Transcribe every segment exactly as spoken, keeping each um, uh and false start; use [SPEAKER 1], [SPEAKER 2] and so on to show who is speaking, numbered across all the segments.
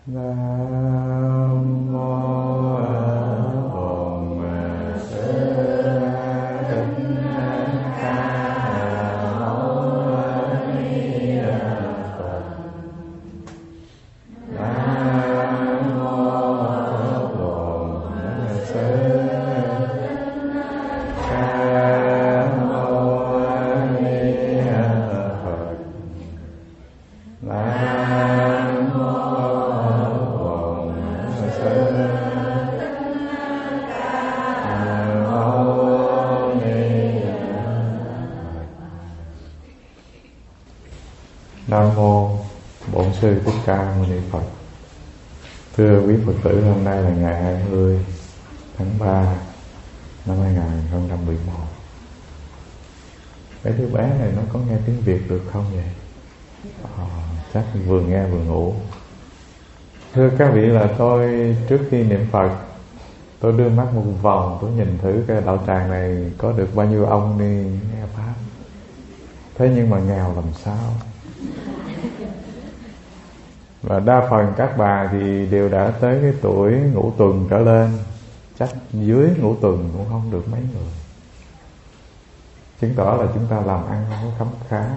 [SPEAKER 1] Nam mô Bổn Sư Thích Ca Mâu Ni Phật. Nam mô Bổn Sư Thích Ca Mâu Ni Phật. Nam mô Nam mô Bổn Sư Thích Ca Mâu Ni Phật. Thưa quý Phật tử, hôm nay là ngày hai mươi tháng ba năm hai nghìn không trăm mười một. Cái đứa bé này nó có nghe tiếng Việt được không vậy? À, chắc vừa nghe vừa ngủ. Thưa các vị, là tôi trước khi niệm Phật, tôi đưa mắt một vòng, tôi nhìn thử cái đạo tràng này có được bao nhiêu ông đi nghe Pháp. Thế nhưng mà nghèo làm sao? Và đa phần các bà thì đều đã tới cái tuổi ngũ tuần trở lên, chắc dưới ngũ tuần cũng không được mấy người. Chứng tỏ là chúng ta làm ăn không có khấm khá.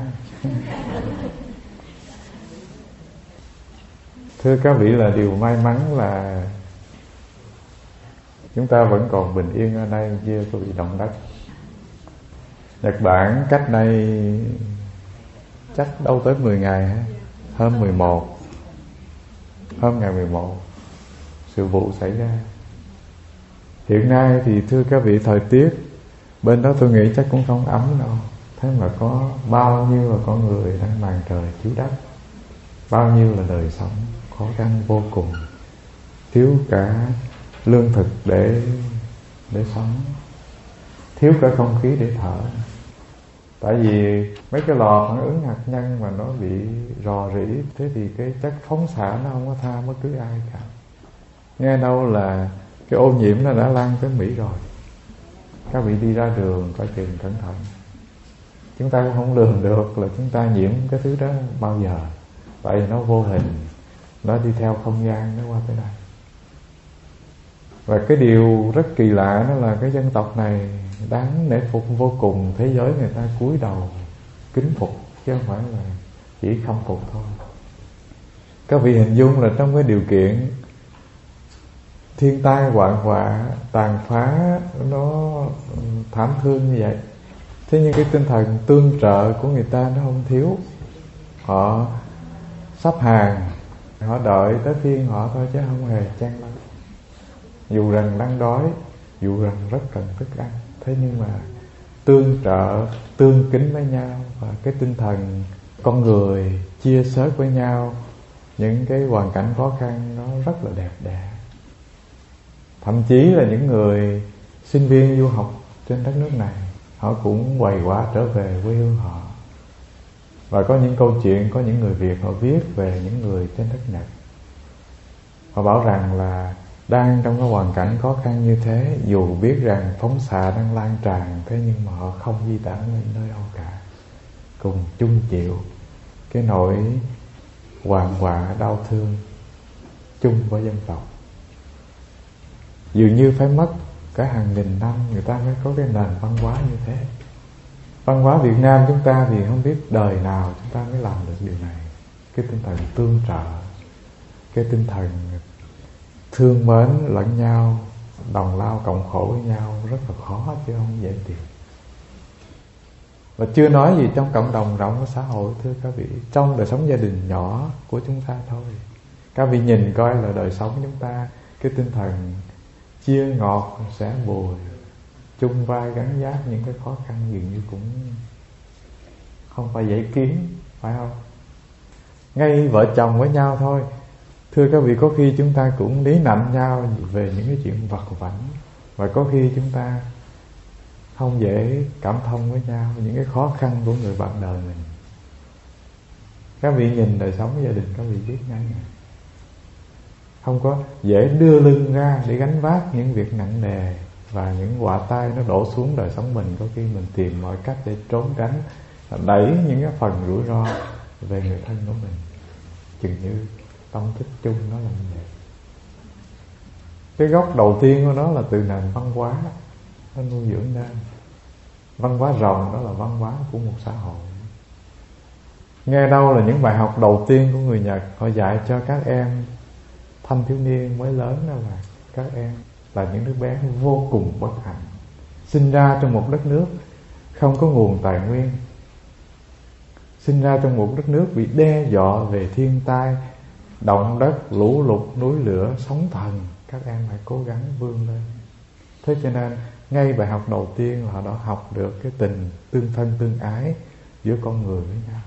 [SPEAKER 1] Thưa các vị, là điều may mắn là chúng ta vẫn còn bình yên ở đây, chưa có bị động đất. Nhật Bản cách đây chắc đâu tới mười ngày ha, hôm mười một, hôm ngày mười một sự vụ xảy ra. Hiện nay thì thưa các vị, thời tiết bên đó tôi nghĩ chắc cũng không ấm đâu. Thế mà có bao nhiêu là con người đang màn trời chiếu đất, bao nhiêu là đời sống khó khăn vô cùng, thiếu cả lương thực để để sống, thiếu cả không khí để thở. Tại vì mấy cái lò phản ứng hạt nhân mà nó bị rò rỉ, thế thì cái chất phóng xạ nó không có tha bất cứ ai cả. Nghe đâu là cái ô nhiễm nó đã lan tới Mỹ rồi. Các vị đi ra đường coi chừng cẩn thận. Chúng ta cũng không lường được là chúng ta nhiễm cái thứ đó bao giờ. Tại vì nó vô hình, nó đi theo không gian, nó qua tới đây. Và cái điều rất kỳ lạ đó là cái dân tộc này đáng nể phục vô cùng. Thế giới người ta cúi đầu kính phục, chứ không phải là chỉ khâm phục thôi. Các vị hình dung là trong cái điều kiện thiên tai hoạn họa tàn phá nó thảm thương như vậy, thế nhưng cái tinh thần tương trợ của người ta nó không thiếu. Họ sắp hàng, họ đợi tới phiên họ thôi chứ không hề chen lấn. Dù rằng đang đói, dù rằng rất cần thức ăn, thế nhưng mà tương trợ, tương kính với nhau, và cái tinh thần con người chia sẻ với nhau những cái hoàn cảnh khó khăn nó rất là đẹp đẽ. Thậm chí là những người sinh viên du học trên đất nước này, họ cũng quầy quả trở về quê hương họ. Và có những câu chuyện, có những người Việt họ viết về những người trên đất Nhật. Họ bảo rằng là đang trong cái hoàn cảnh khó khăn như thế, dù biết rằng phóng xạ đang lan tràn, thế nhưng mà họ không di tản lên nơi đâu cả, cùng chung chịu cái nỗi hoạn họa đau thương chung với dân tộc. Dường như phải mất cả hàng nghìn năm người ta mới có cái nền văn hóa như thế. Văn hóa Việt Nam chúng ta thì không biết đời nào chúng ta mới làm được điều này. Cái tinh thần tương trợ, cái tinh thần thương mến lẫn nhau, đồng lao cộng khổ với nhau rất là khó, chứ không dễ tìm. Và chưa nói gì trong cộng đồng rộng của xã hội, thưa các vị, trong đời sống gia đình nhỏ của chúng ta thôi. Các vị nhìn coi là đời sống chúng ta, cái tinh thần chia ngọt sẻ bùi, chung vai gánh vác những cái khó khăn dường như cũng không phải dễ kiếm, phải không? Ngay vợ chồng với nhau thôi, thưa các vị, có khi chúng ta cũng lý nạnh nhau về những cái chuyện vặt vãnh, và có khi chúng ta không dễ cảm thông với nhau những cái khó khăn của người bạn đời mình. Các vị nhìn đời sống gia đình, các vị biết ngay này, không có dễ đưa lưng ra để gánh vác những việc nặng nề, và những họa tai nó đổ xuống đời sống mình, có khi mình tìm mọi cách để trốn tránh, đẩy những cái phần rủi ro về người thân của mình. Chừng như Tâm thức chung nó là như vậy. Cái gốc đầu tiên của nó là từ nền văn hóa, nó nuôi dưỡng nên. Văn hóa rộng đó là văn hóa của một xã hội. Nghe đâu là những bài học đầu tiên của người Nhật, họ dạy cho các em thanh thiếu niên mới lớn, đó là các em là những đứa bé vô cùng bất hạnh, sinh ra trong một đất nước không có nguồn tài nguyên, sinh ra trong một đất nước bị đe dọa về thiên tai, động đất, lũ lụt, núi lửa, sóng thần. Các em phải cố gắng vươn lên. Thế cho nên ngay bài học đầu tiên là họ đã học được cái tình tương thân tương ái giữa con người với nhau.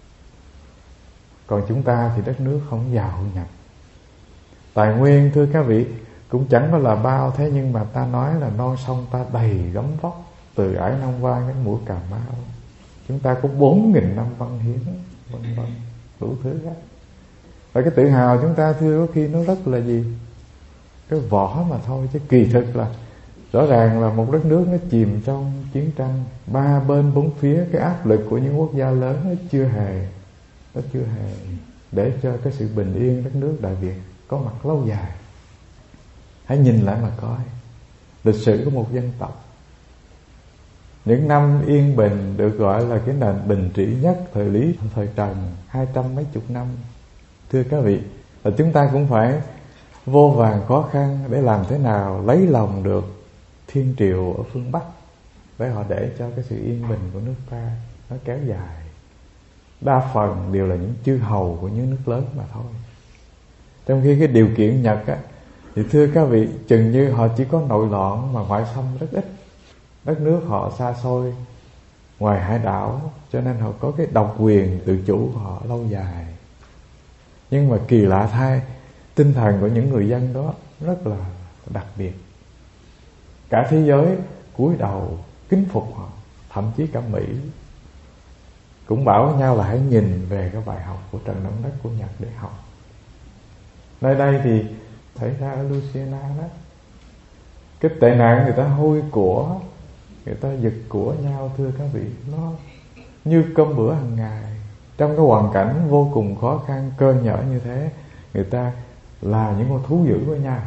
[SPEAKER 1] Còn chúng ta thì đất nước không giàu nhập, tài nguyên thưa các vị cũng chẳng có là bao. Thế nhưng mà ta nói là non sông ta đầy gấm vóc, từ Ải Nam Quan đến mũi Cà Mau. Chúng ta có bốn nghìn năm văn hiến, vân vân, đủ thứ hết. Và cái tự hào chúng ta thưa có khi nó rất là gì? Cái vỏ mà thôi. Chứ kỳ thực là rõ ràng là một đất nước nó chìm trong chiến tranh, ba bên bốn phía, cái áp lực của những quốc gia lớn nó chưa hề Nó chưa hề để cho cái sự bình yên đất nước Đại Việt có mặt lâu dài. Hãy nhìn lại mà coi lịch sử của một dân tộc. Những năm yên bình được gọi là cái nền bình trị nhất thời Lý thời Trần, hai trăm mấy chục năm. Thưa các vị, là chúng ta cũng phải vô vàn khó khăn để làm thế nào lấy lòng được thiên triều ở phương Bắc, để họ để cho cái sự yên bình của nước ta nó kéo dài. Đa phần đều là những chư hầu của những nước lớn mà thôi. Trong khi cái điều kiện Nhật á, thì thưa các vị, chừng như họ chỉ có nội loạn mà ngoại xâm rất ít. Đất nước họ xa xôi ngoài hải đảo, cho nên họ có cái độc quyền tự chủ của họ lâu dài. Nhưng mà kỳ lạ thay, tinh thần của những người dân đó rất là đặc biệt. Cả thế giới cúi đầu kính phục họ, thậm chí cả Mỹ cũng bảo với nhau là hãy nhìn về cái bài học của trận động đất của Nhật để học. Nơi đây thì xảy ra ở Louisiana đó, cái tệ nạn người ta hôi của, người ta giật của nhau thưa các vị, nó như cơm bữa hàng ngày. Trong cái hoàn cảnh vô cùng khó khăn, cơ nhở như thế, người ta là những con thú dữ với nhau.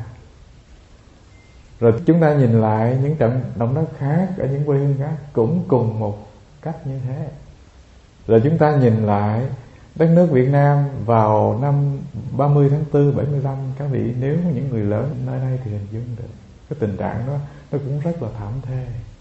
[SPEAKER 1] Rồi chúng ta nhìn lại những trận động đất khác ở những quê hương khác cũng cùng một cách như thế. Rồi chúng ta nhìn lại đất nước Việt Nam vào năm ba mươi tháng tư bảy mươi lăm, các vị nếu những người lớn nơi đây thì hình dung được cái tình trạng đó nó cũng rất là thảm thê.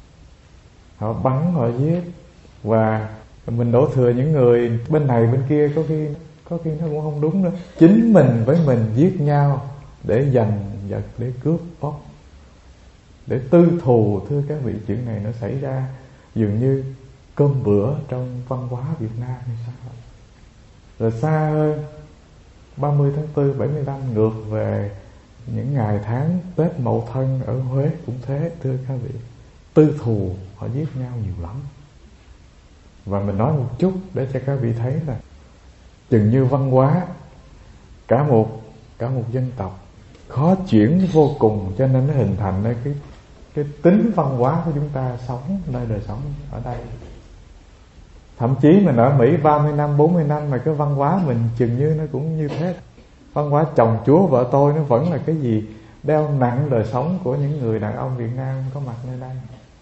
[SPEAKER 1] Họ bắn, họ giết, và mình đổ thừa những người bên này bên kia, có khi có khi nó cũng không đúng nữa. Chính mình với mình giết nhau để giành giật, để cướp bóc, để tư thù. Thưa các vị, chuyện này nó xảy ra dường như cơm bữa trong văn hóa Việt Nam hay sao. Rồi xa hơn, ba mươi tháng tư bảy mươi lăm ngược về những ngày tháng Tết Mậu Thân ở Huế cũng thế. Thưa các vị, tư thù, họ giết nhau nhiều lắm. Và mình nói một chút để cho các vị thấy là chừng như văn hóa cả một cả một dân tộc khó chuyển vô cùng, cho nên nó hình thành nên cái cái tính văn hóa của chúng ta sống nơi đời sống ở đây. Thậm chí mình ở Mỹ ba mươi năm, bốn mươi năm mà cái văn hóa mình chừng như nó cũng như thế. Văn hóa chồng chúa vợ tôi nó vẫn là cái gì đeo nặng đời sống của những người đàn ông Việt Nam có mặt nơi đây.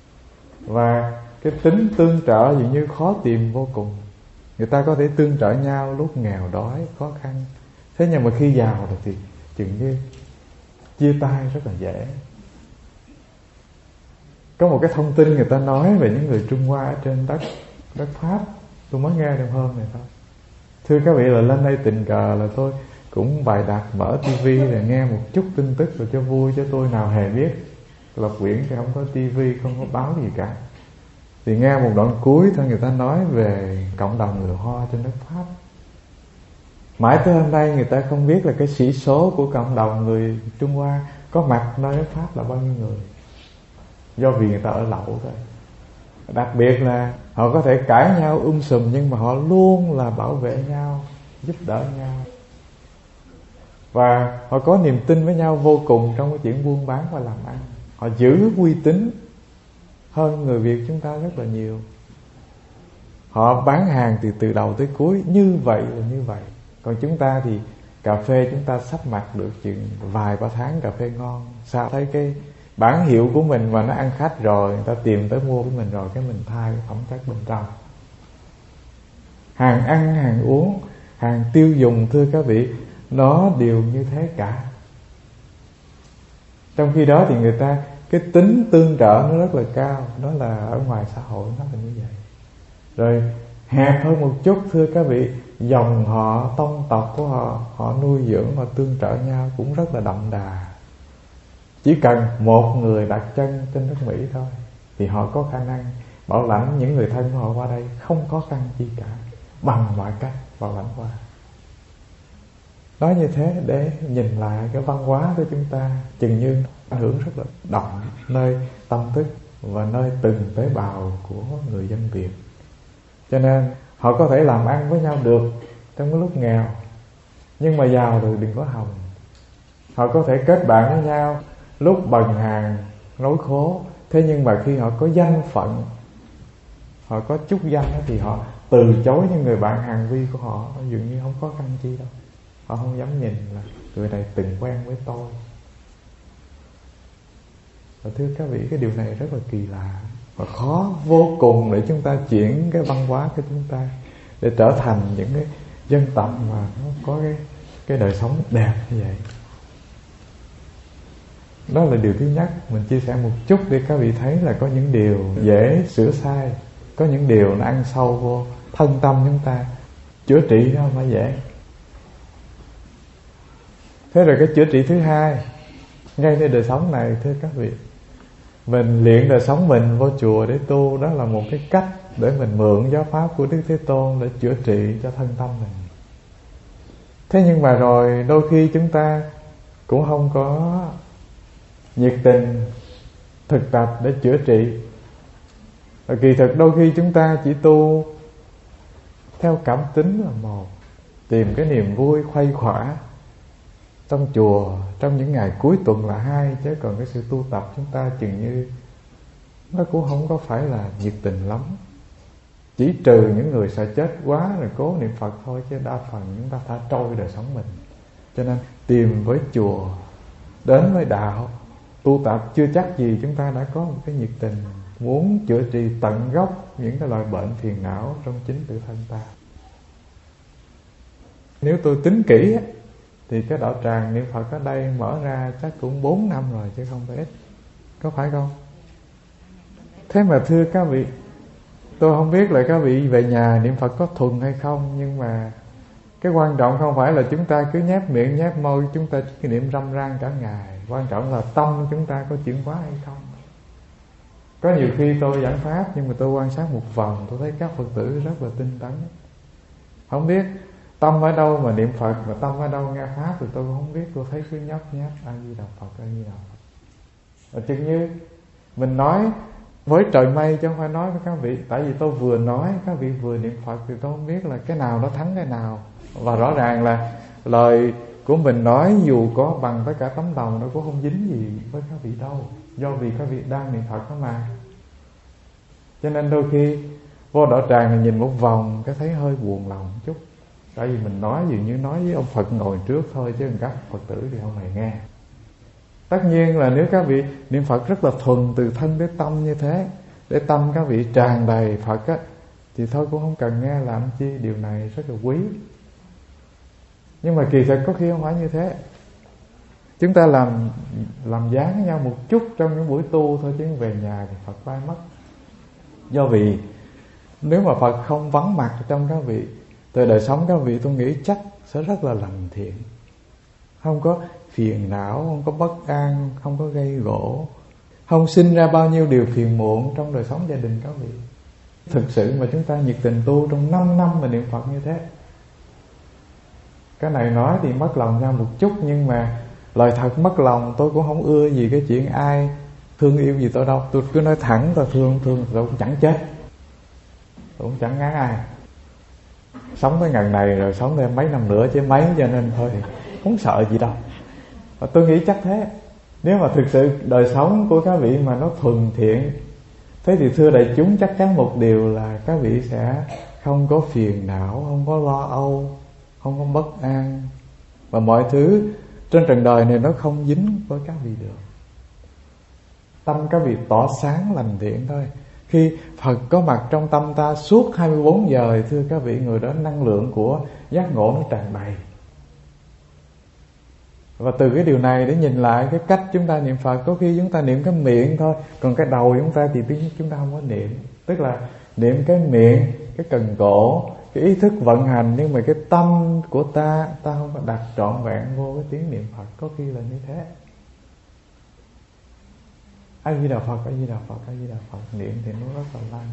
[SPEAKER 1] Và cái tính tương trợ dường như khó tìm vô cùng. Người ta có thể tương trợ nhau lúc nghèo đói, khó khăn. Thế nhưng mà khi giàu rồi thì chừng như chia tay rất là dễ. Có một cái thông tin người ta nói về những người Trung Hoa ở trên đất đất Pháp, tôi mới nghe được hôm này thôi. Thưa các vị, là lên đây tình cờ là tôi cũng bài đặt mở tivi để nghe một chút tin tức rồi cho vui, cho tôi nào hề biết Lộc Quyển thì không có tivi, không có báo gì cả. Thì nghe một đoạn cuối thôi, người ta nói về cộng đồng người Hoa trên đất Pháp. Mãi tới hôm nay người ta không biết là cái sĩ số của cộng đồng người Trung Hoa có mặt nơi đất Pháp là bao nhiêu người, do vì người ta ở lậu thôi. Đặc biệt là họ có thể cãi nhau um sùm, nhưng mà họ luôn là bảo vệ nhau, giúp đỡ nhau, và họ có niềm tin với nhau vô cùng trong cái chuyện buôn bán và làm ăn. Họ giữ uy tín hơn người Việt chúng ta rất là nhiều. Họ bán hàng từ từ đầu tới cuối, như vậy là như vậy. Còn chúng ta thì cà phê chúng ta sắp mặt được chừng vài ba tháng cà phê ngon, sao thấy cái bản hiệu của mình mà nó ăn khách rồi, người ta tìm tới mua của mình rồi, cái mình thay cái phẩm chất bên trong. Hàng ăn, hàng uống, hàng tiêu dùng, thưa các vị, nó đều như thế cả. Trong khi đó thì người ta cái tính tương trợ nó rất là cao, đó là ở ngoài xã hội nó là như vậy. Rồi hẹp hơn một chút, thưa các vị, dòng họ, tông tộc của họ, họ nuôi dưỡng, họ tương trợ nhau cũng rất là đậm đà. Chỉ cần một người đặt chân trên nước Mỹ thôi thì họ có khả năng bảo lãnh những người thân của họ qua đây không khó khăn chi cả, bằng mọi cách bảo lãnh qua. Nói như thế để nhìn lại cái văn hóa của chúng ta, chừng như ảnh hưởng rất là đậm nơi tâm thức và nơi từng tế bào của người dân Việt. Cho nên họ có thể làm ăn với nhau được trong cái lúc nghèo, nhưng mà giàu rồi đừng có hòng. Họ có thể kết bạn với nhau lúc bần hàn lối khố, thế nhưng mà khi họ có danh phận, họ có chút danh thì họ từ chối những người bạn hàng vi của họ, dường như không có căn chi đâu. Họ không dám nhìn là người này từng quen với tôi. Và thưa các vị, cái điều này rất là kỳ lạ và khó vô cùng để chúng ta chuyển cái văn hóa của chúng ta để trở thành những cái dân tộc mà nó có cái, cái đời sống đẹp như vậy. Đó là điều thứ nhất. Mình chia sẻ một chút để các vị thấy là có những điều dễ sửa sai, có những điều nó ăn sâu vô thân tâm chúng ta. Chữa trị nó không phải dễ. Thế rồi cái chữa trị thứ hai, ngayในđời sống này, thưa các vị, mình luyện đời sống mình vô chùa để tu, đó là một cái cách để mình mượn giáo pháp của Đức Thế Tôn để chữa trị cho thân tâm mình. Thế nhưng mà rồi đôi khi chúng ta cũng không có nhiệt tình thực tập để chữa trị. Và kỳ thực đôi khi chúng ta chỉ tu theo cảm tính là một, tìm cái niềm vui khuây khỏa trong chùa trong những ngày cuối tuần là hai, chứ còn cái sự tu tập chúng ta chừng như nó cũng không có phải là nhiệt tình lắm. Chỉ trừ những người sợ chết quá rồi cố niệm Phật thôi, chứ đa phần chúng ta thả trôi đời sống mình. Cho nên tìm với chùa, đến với đạo, tu tập chưa chắc gì chúng ta đã có một cái nhiệt tình muốn chữa trị tận gốc những cái loại bệnh phiền não trong chính tự thân ta. Nếu tôi tính kỹ thì cái đạo tràng niệm Phật ở đây mở ra chắc cũng bốn năm rồi chứ không phải ít. Có phải không? Thế mà thưa các vị, tôi không biết là các vị về nhà niệm Phật có thuần hay không, nhưng mà cái quan trọng không phải là chúng ta cứ nhép miệng nhép môi, chúng ta chỉ niệm râm ran cả ngày. Quan trọng là tâm chúng ta có chuyển hóa hay không. Có nhiều khi tôi giảng pháp nhưng mà tôi quan sát một vòng, tôi thấy các Phật tử rất là tinh tấn. Không biết tâm ở đâu mà niệm Phật, mà tâm ở đâu nghe pháp thì tôi cũng không biết. Tôi thấy cứ nhấp nháp A Di Đà Phật, A Di Đà Phật. Và chừng như mình nói với trời mây chứ không phải nói với các vị. Tại vì tôi vừa nói các vị vừa niệm Phật thì tôi không biết là cái nào nó thắng cái nào. Và rõ ràng là lời của mình nói dù có bằng tất cả tấm lòng nó cũng không dính gì với các vị đâu, do vì các vị đang niệm Phật đó mà. Cho nên đôi khi vô đạo tràng thì nhìn một vòng cái thấy hơi buồn lòng một chút. Tại vì mình nói dường như nói với ông Phật ngồi trước thôi, chứ các Phật tử thì không hề nghe. Tất nhiên là nếu các vị niệm Phật rất là thuần từ thân đến tâm như thế, để tâm các vị tràn đầy Phật á, thì thôi cũng không cần nghe làm chi. Điều này rất là quý. Nhưng mà kỳ thực có khi không phải như thế. Chúng ta làm làm dáng với nhau một chút trong những buổi tu thôi, chứ về nhà thì Phật bay mất. Do vì nếu mà Phật không vắng mặt trong các vị, từ đời sống các vị tôi nghĩ chắc sẽ rất là lành thiện, không có phiền não, không có bất an, không có gây gỗ, không sinh ra bao nhiêu điều phiền muộn trong đời sống gia đình các vị. Thực sự mà chúng ta nhiệt tình tu trong năm năm mà niệm Phật như thế. Cái này nói thì mất lòng ra một chút, nhưng mà lời thật mất lòng. Tôi cũng không ưa gì cái chuyện ai thương yêu gì tôi đâu. Tôi cứ nói thẳng, tôi thương thương tôi cũng chẳng chết, tôi cũng chẳng ngán ai. Sống tới ngần này rồi sống thêm mấy năm nữa chứ mấy, cho nên thôi thì không sợ gì đâu. Và tôi nghĩ chắc thế. Nếu mà thực sự đời sống của các vị mà nó thuần thiện, thế thì thưa đại chúng, chắc chắn một điều là các vị sẽ không có phiền não, không có lo âu, không có bất an, Và mọi thứ trên trần đời này nó không dính với các vị được. Tâm các vị tỏ sáng lành thiện thôi. Khi Phật có mặt trong tâm ta suốt hai mươi bốn giờ, thưa các vị, người đó năng lượng của giác ngộ nó tràn đầy. Và từ cái điều này để nhìn lại cái cách chúng ta niệm Phật, có khi chúng ta niệm cái miệng thôi, còn cái đầu chúng ta thì chúng ta không có niệm. Tức là niệm cái miệng, cái cần cổ, cái ý thức vận hành, nhưng mà cái tâm của ta, ta không có đặt trọn vẹn vô cái tiếng niệm Phật. Có khi là như thế. A Di Đà Phật, A Di Đà Phật, A Di Đà Phật, niệm thì nó rất là lăng.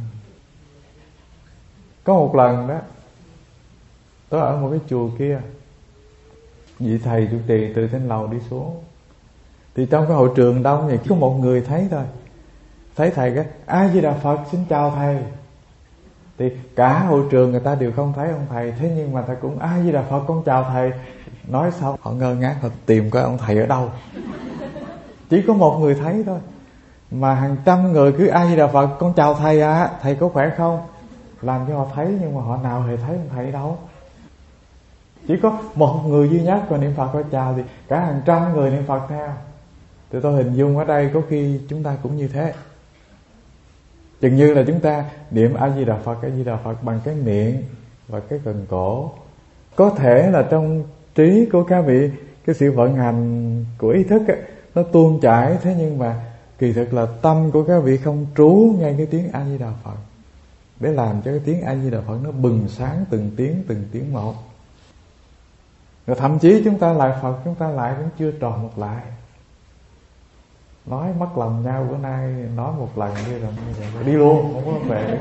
[SPEAKER 1] Có một lần đó, tôi ở một cái chùa kia, vị thầy trụ trì từ trên lầu đi xuống, thì trong cái hội trường đông thì có một người thấy thôi, thấy thầy cái A Di Đà Phật, xin chào thầy. Thì cả hội trường người ta đều không thấy ông thầy, thế nhưng mà thầy cũng A Di Đà Phật, con chào thầy. Nói xong họ ngơ ngác, họ tìm coi ông thầy ở đâu. Chỉ có một người thấy thôi, mà hàng trăm người cứ A Di Đà Phật, con chào thầy à, thầy có khỏe không, làm cho họ thấy, nhưng mà họ nào hề thấy ông thầy đâu. Chỉ có một người duy nhất còn niệm Phật có chào, thì cả hàng trăm người niệm Phật theo. Thì tôi hình dung ở đây có khi chúng ta cũng như thế. Chừng như là chúng ta niệm A Di Đà Phật, A Di Đà Phật bằng cái miệng và cái cần cổ. Có thể là trong trí của các vị, cái sự vận hành của ý thức ấy, nó tuôn chảy, thế nhưng mà kỳ thực là tâm của các vị không trú ngay cái tiếng A Di Đà Phật, để làm cho cái tiếng A Di Đà Phật nó bừng sáng từng tiếng từng tiếng một. Rồi thậm chí chúng ta lại Phật, chúng ta lại cũng chưa tròn một lại. Nói mất lòng nhau bữa nay, nói một lần như rồi, rồi đi luôn, không có về.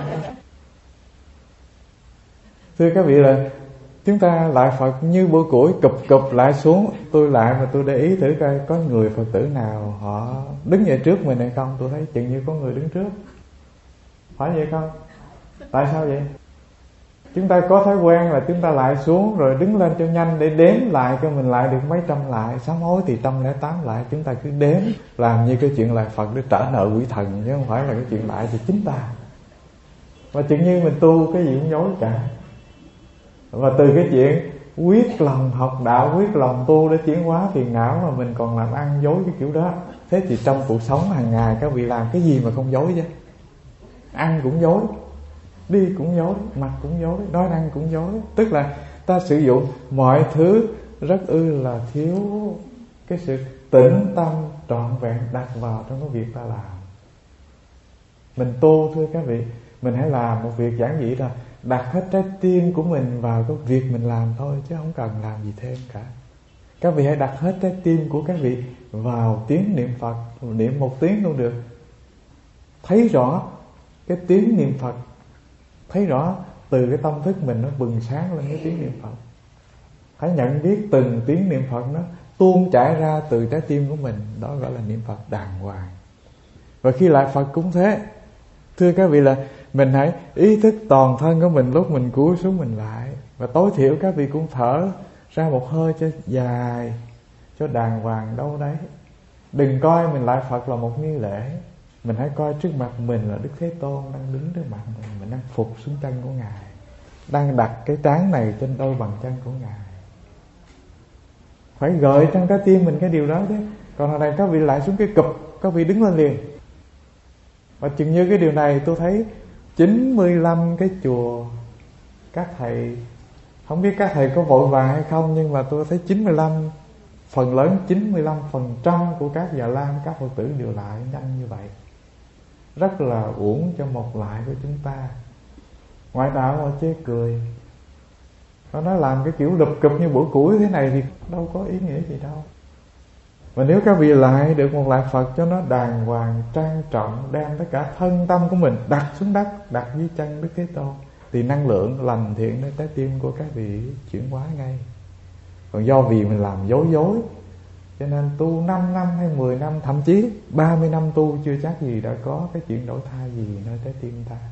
[SPEAKER 1] Thưa các vị là chúng ta lại Phật như bữa củi cụp cụp lại xuống. Tôi lại mà tôi để ý thử coi có người Phật tử nào họ đứng dậy trước mình hay không. Tôi thấy chừng như có người đứng trước. Phải vậy không? Tại sao vậy? Chúng ta có thói quen là chúng ta lại xuống rồi đứng lên cho nhanh để đếm lại cho mình lại được mấy trăm lại. Sám hối thì trăm lẻ tám lại. Chúng ta cứ đếm làm như cái chuyện lại Phật để trả nợ quỷ thần, chứ không phải là cái chuyện lại thì chính ta. Và chừng như mình tu cái gì cũng dối cả. Và từ cái chuyện quyết lòng học đạo, quyết lòng tu để chuyển hóa phiền não mà mình còn làm ăn dối cái kiểu đó. Thế thì trong cuộc sống hàng ngày các vị làm cái gì mà không dối chứ? Ăn cũng dối, đi cũng dối, mặc cũng dối, nói năng cũng dối. Tức là ta sử dụng mọi thứ rất ư là thiếu cái sự tĩnh tâm trọn vẹn đặt vào trong cái việc ta làm. Mình tu thưa các vị, mình hãy làm một việc giản dị là đặt hết trái tim của mình vào cái việc mình làm thôi, chứ không cần làm gì thêm cả. Các vị hãy đặt hết trái tim của các vị vào tiếng niệm Phật, niệm một tiếng luôn được. Thấy rõ cái tiếng niệm Phật, thấy rõ từ cái tâm thức mình nó bừng sáng lên cái tiếng niệm Phật. Hãy nhận biết từng tiếng niệm Phật nó tuôn chảy ra từ trái tim của mình, đó gọi là niệm Phật đàng hoàng. Và khi lại Phật cũng thế. Thưa các vị là mình hãy ý thức toàn thân của mình lúc mình cúi xuống mình lại. Và tối thiểu các vị cũng thở ra một hơi cho dài, cho đàng hoàng đâu đấy. Đừng coi mình lại Phật là một nghi lễ. Mình hãy coi trước mặt mình là Đức Thế Tôn đang đứng trước mặt mình. Mình đang phục xuống chân của Ngài, đang đặt cái trán này trên đôi bàn chân của Ngài. Phải gợi trong trái tim mình cái điều đó chứ. Còn hồi này các vị lại xuống cái cụp, các vị đứng lên liền. Và chừng như cái điều này tôi thấy chín mươi lăm cái chùa, các thầy, không biết các thầy có vội vàng hay không, nhưng mà tôi thấy chín mươi lăm, phần lớn chín mươi lăm phần trăm của các Già Lam, các Phật tử đều lại nhanh như vậy. Rất là uổng cho một lại của chúng ta. Ngoại đạo họ chê cười, nó nói làm cái kiểu lụp cụp như bữa củi thế này thì đâu có ý nghĩa gì đâu. Và nếu các vị lại được một lại Phật cho nó đàng hoàng, trang trọng, đem tất cả thân tâm của mình đặt xuống đất, đặt dưới chân Đức Thế Tôn, thì năng lượng lành thiện nơi trái tim của các vị chuyển hóa ngay. Còn do vì mình làm dối dối, cho nên tu năm năm hay mười năm, thậm chí ba mươi năm tu chưa chắc gì đã có cái chuyện đổi thay gì nơi trái tim ta.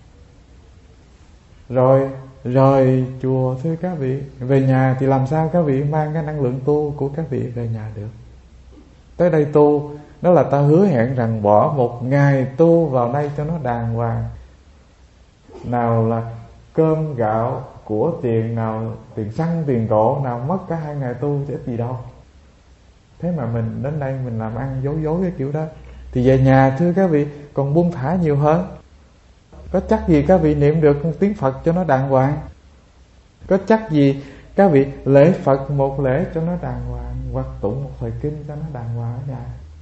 [SPEAKER 1] Rồi rời chùa thưa các vị, về nhà thì làm sao các vị mang cái năng lượng tu của các vị về nhà được? Tới đây tu, đó là ta hứa hẹn rằng bỏ một ngày tu vào đây cho nó đàng hoàng. Nào là cơm gạo, của tiền, nào tiền xăng tiền cộ, nào mất cả hai ngày tu chứ ít gì đâu. Thế mà mình đến đây mình làm ăn dối dối cái kiểu đó, thì về nhà thưa các vị còn buông thả nhiều hơn. Có chắc gì các vị niệm được tiếng Phật cho nó đàng hoàng? Có chắc gì các vị lễ Phật một lễ cho nó đàng hoàng, hoặc tụng một thời kinh cho nó đàng hoàng ở nhà?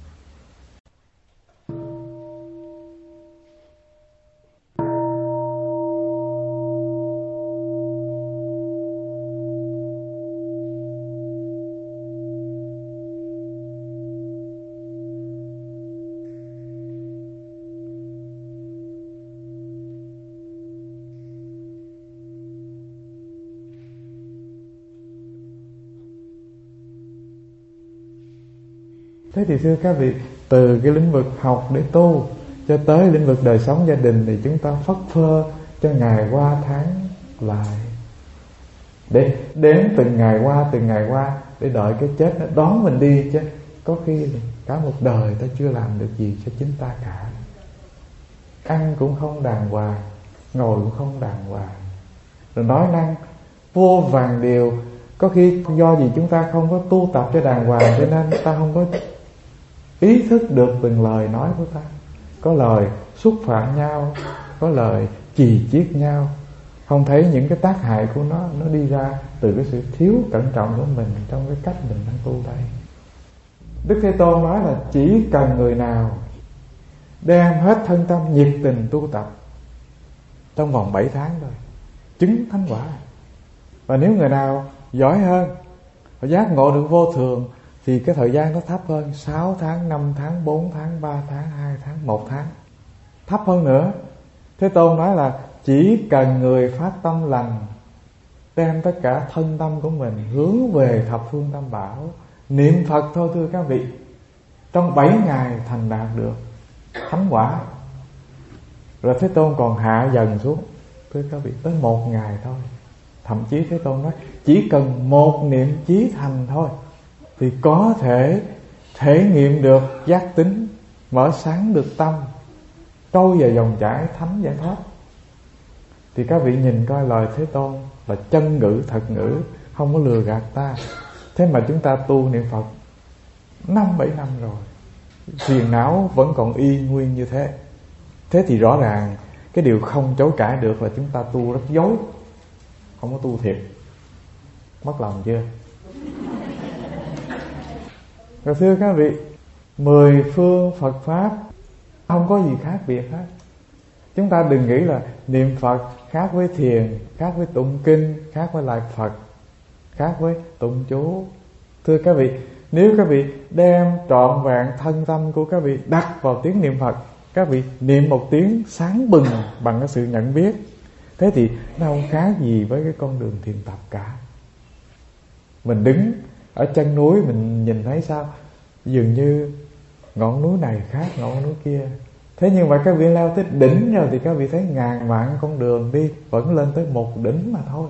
[SPEAKER 1] Thế thì thưa các vị, từ cái lĩnh vực học để tu cho tới lĩnh vực đời sống gia đình thì chúng ta phất phơ cho ngày qua tháng lại, để đếm từng ngày qua từng ngày qua, để đợi cái chết nó đón mình đi. Chứ có khi cả một đời ta chưa làm được gì cho chính ta cả. Ăn cũng không đàng hoàng, ngồi cũng không đàng hoàng, rồi nói năng vô vàn điều. Có khi do gì chúng ta không có tu tập cho đàng hoàng, cho nên ta không có ý thức được từng lời nói của ta. Có lời xúc phạm nhau, có lời chì chiết nhau, không thấy những cái tác hại của nó nó đi ra từ cái sự thiếu cẩn trọng của mình trong cái cách mình đang tu đây. Đức Thế Tôn nói là chỉ cần người nào đem hết thân tâm nhiệt tình tu tập trong vòng bảy tháng thôi, chứng thánh quả. Và nếu người nào giỏi hơn, họ giác ngộ được vô thường, thì cái thời gian nó thấp hơn, sáu tháng, năm tháng, bốn tháng, ba tháng, hai tháng, một tháng, thấp hơn nữa. Thế Tôn nói là chỉ cần người phát tâm lành, đem tất cả thân tâm của mình hướng về thập phương tam bảo, niệm Phật thôi thưa các vị, trong bảy ngày thành đạt được thánh quả. Rồi Thế Tôn còn hạ dần xuống thưa các vị, tới một ngày thôi. Thậm chí Thế Tôn nói chỉ cần một niệm chí thành thôi thì có thể thể nghiệm được giác tính, mở sáng được tâm, trôi vào dòng chảy thánh giải thoát. Thì các vị nhìn coi lời Thế Tôn là chân ngữ, thật ngữ, không có lừa gạt ta. Thế mà chúng ta tu niệm Phật năm bảy năm rồi, phiền não vẫn còn y nguyên như thế. Thế thì rõ ràng cái điều không chối cãi được là chúng ta tu rất dối, không có tu thiệt. Mất lòng chưa? Rồi thưa các vị, mười phương Phật Pháp không có gì khác biệt hết. Chúng ta đừng nghĩ là niệm Phật khác với thiền, khác với tụng kinh, khác với lại Phật, khác với tụng chú. Thưa các vị, nếu các vị đem trọn vẹn thân tâm của các vị đặt vào tiếng niệm Phật, các vị niệm một tiếng sáng bừng bằng cái sự nhận biết, thế thì nó không khác gì với cái con đường thiền tập cả. Mình đứng ở chân núi mình nhìn thấy sao? Dường như ngọn núi này khác ngọn núi kia. Thế nhưng mà các vị leo tới đỉnh rồi thì các vị thấy ngàn vạn con đường đi, vẫn lên tới một đỉnh mà thôi.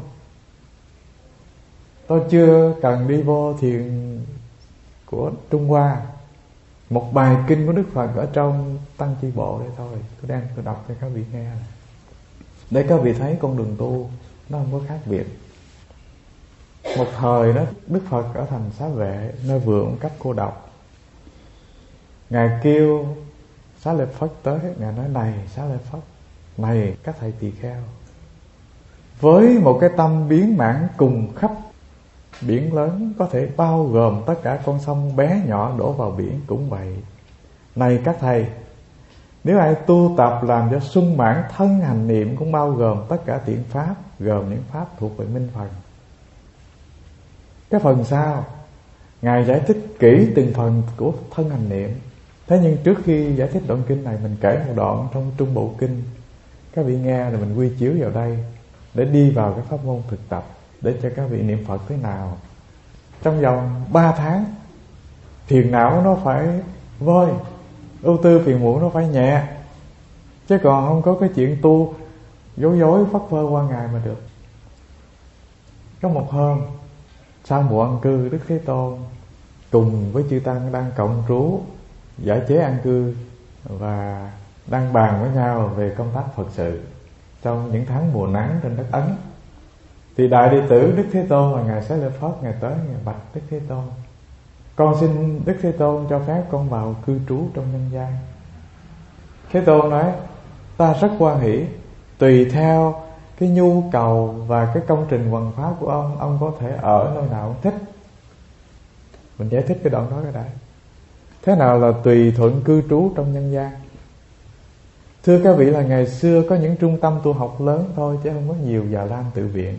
[SPEAKER 1] Tôi chưa cần đi vô thiền của Trung Hoa, một bài kinh của Đức Phật ở trong Tăng Chi Bộ đây thôi, tôi đang tôi đọc cho các vị nghe, để các vị thấy con đường tu nó không có khác biệt. Một thời đó Đức Phật ở thành Xá Vệ, nơi vườn cách cô độc, Ngài kêu Xá Lợi Phất tới. Ngài nói: này Xá Lợi Phất, này các thầy tỳ kheo, với một cái tâm biến mãn cùng khắp biển lớn, có thể bao gồm tất cả con sông bé nhỏ đổ vào biển cũng vậy. Này các thầy, nếu ai tu tập làm cho sung mãn thân hành niệm, cũng bao gồm tất cả thiện pháp, gồm những pháp thuộc về minh phần. Cái phần sau Ngài giải thích kỹ từng phần của thân hành niệm. Thế nhưng trước khi giải thích đoạn kinh này, mình kể một đoạn trong Trung Bộ Kinh, các vị nghe rồi mình quy chiếu vào đây để đi vào cái pháp môn thực tập, để cho các vị niệm Phật thế nào. Trong vòng ba tháng, phiền não nó phải vơi, ưu tư phiền muộn nó phải nhẹ, chứ còn không có cái chuyện tu dối dối phất phơ qua ngày mà được. Có một hôm sau mùa ăn cư, Đức Thế Tôn cùng với chư tăng đang cộng trú giải chế ăn cư và đang bàn với nhau về công tác Phật sự trong những tháng mùa nắng trên đất Ấn. Thì đại đệ tử Đức Thế Tôn là Ngài Xá Lợi Phất, Ngài tới Ngài bạch Đức Thế Tôn: con xin Đức Thế Tôn cho phép con vào cư trú trong nhân gian. Thế Tôn nói: ta rất hoan hỷ, tùy theo cái nhu cầu và cái công trình hoằng pháp của ông, ông có thể ở nơi nào ông thích. Mình giải thích cái đoạn đó cái đã. Thế nào là tùy thuận cư trú trong nhân gian? Thưa các vị, là ngày xưa có những trung tâm tu học lớn thôi, chứ không có nhiều Già Lam tự viện.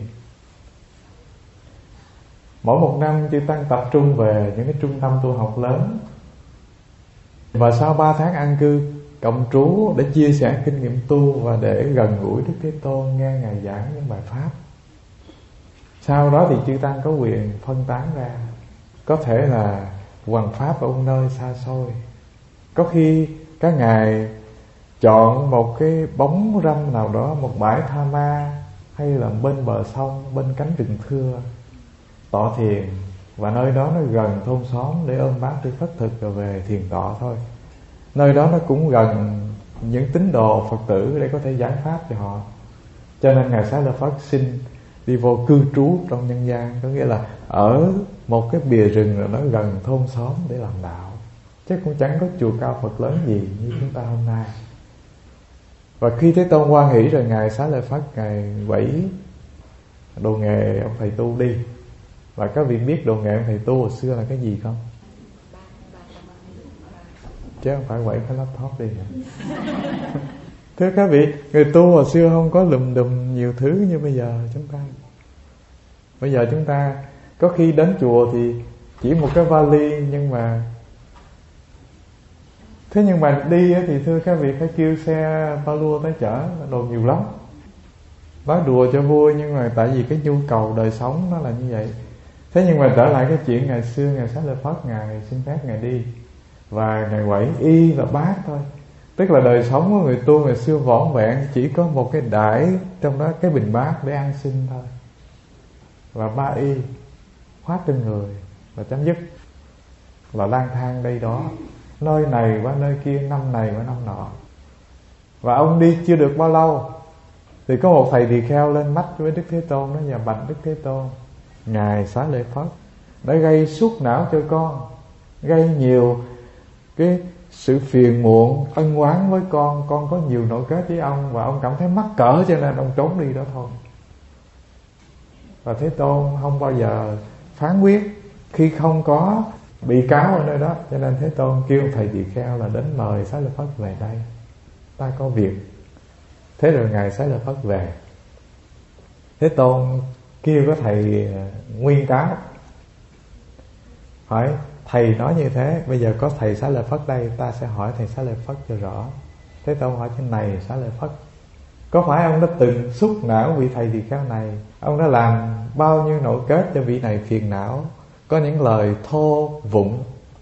[SPEAKER 1] Mỗi một năm chư tăng tập trung về những cái trung tâm tu học lớn, và sau ba tháng an cư cộng trú để chia sẻ kinh nghiệm tu và để gần gũi Đức Thế Tôn, nghe Ngài giảng những bài pháp. Sau đó thì chư tăng có quyền phân tán ra, có thể là hoằng pháp ở một nơi xa xôi, có khi các ngài chọn một cái bóng râm nào đó, một bãi tha ma, hay là bên bờ sông, bên cánh rừng thưa tọa thiền, và nơi đó nó gần thôn xóm để ôm bát đi khất thực rồi về thiền tọa thôi. Nơi đó nó cũng gần những tín đồ Phật tử để có thể giải pháp cho họ. Cho nên Ngài Xá Lợi Phất xin đi vô cư trú trong nhân gian, có nghĩa là ở một cái bìa rừng rồi nó gần thôn xóm để làm đạo, chứ cũng chẳng có chùa cao Phật lớn gì như chúng ta hôm nay. Và khi Thế Tôn hoan hỷ rồi, Ngài Xá Lợi Phất Ngài quẩy đồ nghề ông thầy tu đi. Và các vị biết đồ nghề ông thầy tu hồi xưa là cái gì không? Chứ không phải quẩy cái laptop đi. Thưa các vị, người tu hồi xưa không có lùm đùm nhiều thứ như bây giờ chúng ta. Bây giờ chúng ta có khi đến chùa thì chỉ một cái vali, nhưng mà thế nhưng mà đi thì thưa các vị phải kêu xe ba lua tới chở, đồ nhiều lắm. Nói đùa cho vui, nhưng mà tại vì cái nhu cầu đời sống nó là như vậy. Thế nhưng mà trở lại cái chuyện ngày xưa Ngài Xá Lợi Phất Ngài xin phép Ngài đi, và Ngài quẩy y và bát thôi. Tức là đời sống của người tu ngày xưa vỏn vẹn, chỉ có một cái đãi, trong đó cái bình bát để ăn xin thôi, và ba y khoác trên người và chấm dứt. Là lang thang đây đó, nơi này qua nơi kia, năm này qua năm nọ. Và ông đi chưa được bao lâu thì có một thầy tỳ kheo lên mắt với Đức Thế Tôn, nói: nhà bạch Đức Thế Tôn, Ngài Xá Lợi Phất đã gây suốt não cho con, gây nhiều cái sự phiền muộn, ân oán với con. Con có nhiều nỗi kết với ông, và ông cảm thấy mắc cỡ, cho nên ông trốn đi đó thôi. Và Thế Tôn không bao giờ phán quyết khi không có bị cáo ở nơi đó. Cho nên Thế Tôn kêu thầy tỳ kheo là đến mời Xá Lợi Phất về đây, ta có việc. Thế rồi Ngài Xá Lợi Phất về. Thế Tôn kêu có thầy nguyên cáo, hỏi: thầy nói như thế, bây giờ có thầy Xá Lợi Phất đây, ta sẽ hỏi thầy Xá Lợi Phất cho rõ. Thế Tôn hỏi: thế này Xá Lợi Phất, có phải ông đã từng xúc não vị thầy tỳ kheo này? Ông đã làm bao nhiêu nỗi kết cho vị này phiền não, có những lời thô vụng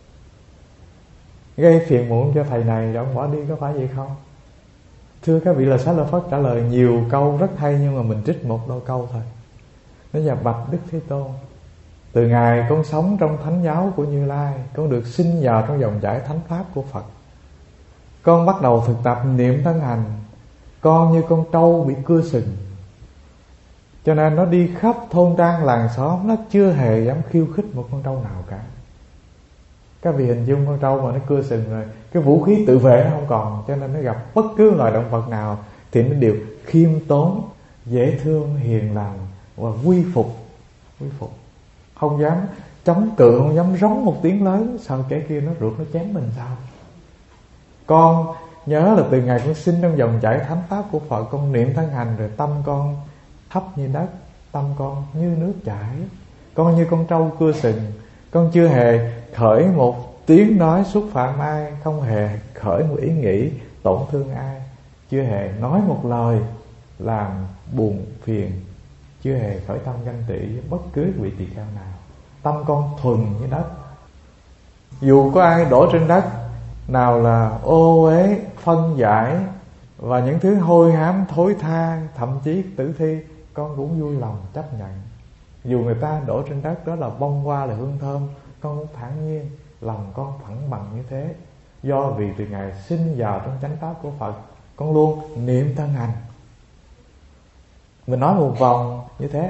[SPEAKER 1] gây phiền muộn cho thầy này, rồi ông bỏ đi, có phải vậy không? Thưa các vị, là Xá Lợi Phất trả lời nhiều câu rất hay, nhưng mà mình trích một đôi câu thôi. Nó là: bạch Đức Thế Tôn, từ ngày con sống trong thánh giáo của Như Lai, con được sinh vào trong dòng chảy thánh pháp của Phật. Con bắt đầu thực tập niệm thân hành. Con như con trâu bị cưa sừng, cho nên nó đi khắp thôn trang làng xóm, nó chưa hề dám khiêu khích một con trâu nào cả. Các vị hình dung con trâu mà nó cưa sừng rồi, cái vũ khí tự vệ nó không còn, cho nên nó gặp bất cứ loài động vật nào thì nó đều khiêm tốn, dễ thương, hiền lành và quy phục. Quy phục, không dám chống cự, không dám rống một tiếng lớn, sợ kẻ kia nó ruột nó chém mình sao. Con nhớ là từ ngày con sinh trong dòng chảy thánh pháp của Phật, con niệm thân hành rồi tâm con thấp như đất, tâm con như nước chảy. Con như con trâu cưa sừng, con chưa hề khởi một tiếng nói xúc phạm ai, không hề khởi một ý nghĩ tổn thương ai, chưa hề nói một lời làm buồn phiền, chưa hề khởi tâm ganh tị với bất cứ vị tỳ kheo nào. Tâm con thuần như đất. Dù có ai đổ trên đất, nào là ô uế, phân giải và những thứ hôi hám thối tha, thậm chí tử thi, con cũng vui lòng chấp nhận. Dù người ta đổ trên đất đó là bông hoa, là hương thơm, con cũng thản nhiên, lòng con thẳng bằng như thế. Do vì từ ngày sinh vào trong chánh pháp của Phật, con luôn niệm thân hành. Mình nói một vòng như thế,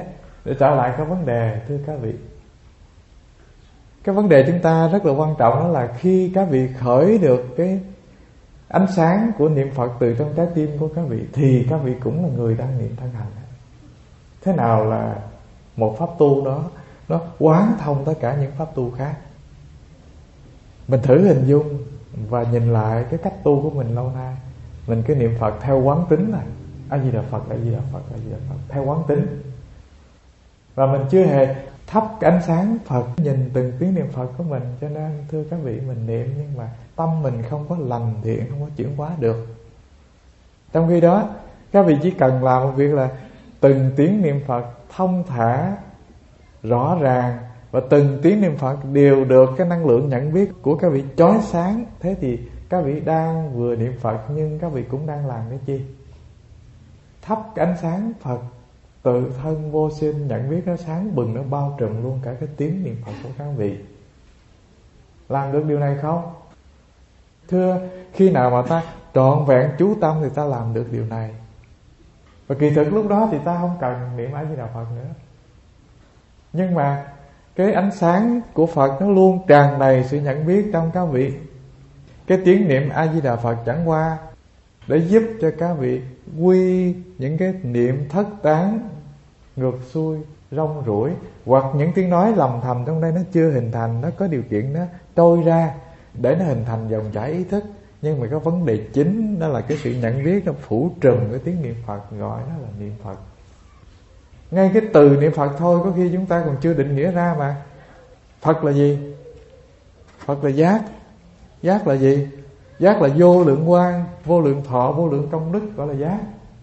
[SPEAKER 1] Để trở lại cái vấn đề, thưa các vị, cái vấn đề chúng ta rất là quan trọng, đó là khi các vị khởi được cái ánh sáng của niệm Phật từ trong trái tim của các vị, thì các vị cũng là người đang niệm thân hành. Thế nào là một pháp tu đó nó quán thông tất cả những pháp tu khác? Mình thử hình dung và nhìn lại cái cách tu của mình lâu nay. Mình cứ niệm Phật theo quán tính này, A Di Đà Phật, A Di Đà Phật, A Di Đà Phật, theo quán tính. Và mình chưa hề thắp cái ánh sáng Phật nhìn từng tiếng niệm Phật của mình. Cho nên thưa các vị, mình niệm nhưng mà tâm mình không có lành thiện, không có chuyển hóa được. Trong khi đó các vị chỉ cần làm một việc là từng tiếng niệm Phật thông thả, rõ ràng, và từng tiếng niệm Phật đều được cái năng lượng nhận biết của các vị chói sáng. Thế thì các vị đang vừa niệm Phật, nhưng các vị cũng đang làm cái chi? Thắp cái ánh sáng Phật tự thân vô sinh, nhận biết nó sáng bừng, nó bao trùm luôn cả cái tiếng niệm Phật của các vị. Làm được điều này không? Thưa, khi nào mà ta trọn vẹn chú tâm thì ta làm được điều này. Và kỳ thực lúc đó thì ta không cần niệm A Di Đà Phật nữa. Nhưng mà cái ánh sáng của Phật nó luôn tràn đầy sự nhận biết trong các vị. Cái tiếng niệm A Di Đà Phật chẳng qua để giúp cho các vị quy những cái niệm thất tán, ngược xuôi, rong ruổi, hoặc những tiếng nói lầm thầm trong đây nó chưa hình thành, nó có điều kiện nó trôi ra để nó hình thành dòng chảy ý thức. Nhưng mà cái vấn đề chính đó là cái sự nhận biết nó phủ trùm cái tiếng niệm Phật, gọi nó là niệm Phật. Ngay cái từ niệm Phật thôi có khi chúng ta còn chưa định nghĩa ra mà. Phật là gì? Phật là giác. Giác là gì? Giác là vô lượng quang, vô lượng thọ, vô lượng công đức, gọi là giác.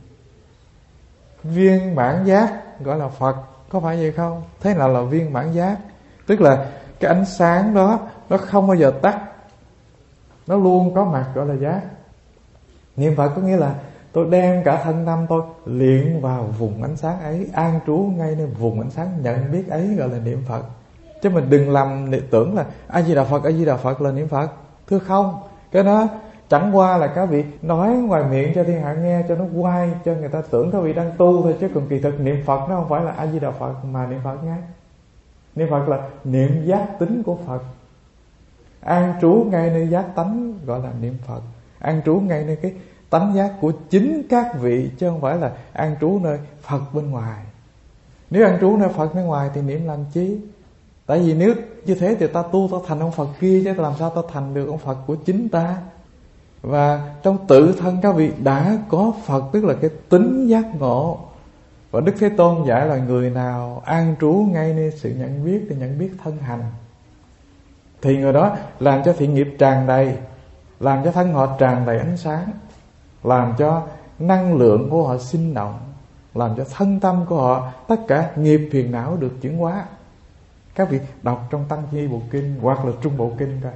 [SPEAKER 1] Viên mãn giác gọi là Phật, có phải vậy không? Thế nào là viên mãn giác? Tức là cái ánh sáng đó nó không bao giờ tắt, nó luôn có mặt, gọi là giác. Niệm Phật có nghĩa là tôi đem cả thân tâm tôi luyện vào vùng ánh sáng ấy, an trú ngay nơi vùng ánh sáng nhận biết ấy, gọi là niệm Phật. Chứ mình đừng lầm tưởng là A Di Đà Phật, A Di Đà Phật là niệm Phật. Thưa không, cái đó chẳng qua là các vị nói ngoài miệng cho thiên hạ nghe, cho nó quay, cho người ta tưởng các vị đang tu thôi. Chứ còn kỳ thực niệm Phật nó không phải là A Di Đà Phật mà niệm Phật ngay. Niệm Phật là niệm giác tính của Phật, an trú ngay nơi giác tánh, gọi là niệm Phật. An trú ngay nơi cái tánh giác của chính các vị, chứ không phải là an trú nơi Phật bên ngoài. Nếu an trú nơi Phật bên ngoài thì niệm làm chi? Tại vì nếu như thế thì ta tu ta thành ông Phật kia, chứ làm sao ta thành được ông Phật của chính ta. Và trong tự thân các vị đã có Phật, tức là cái tính giác ngộ. Và Đức Thế Tôn dạy là người nào an trú ngay nơi sự nhận biết thì nhận biết thân hành, thì người đó làm cho thiện nghiệp tràn đầy, làm cho thân họ tràn đầy ánh sáng, làm cho năng lượng của họ sinh động, làm cho thân tâm của họ tất cả nghiệp phiền não được chuyển hóa. Các vị đọc trong Tăng Chi Bộ Kinh hoặc là Trung Bộ Kinh coi.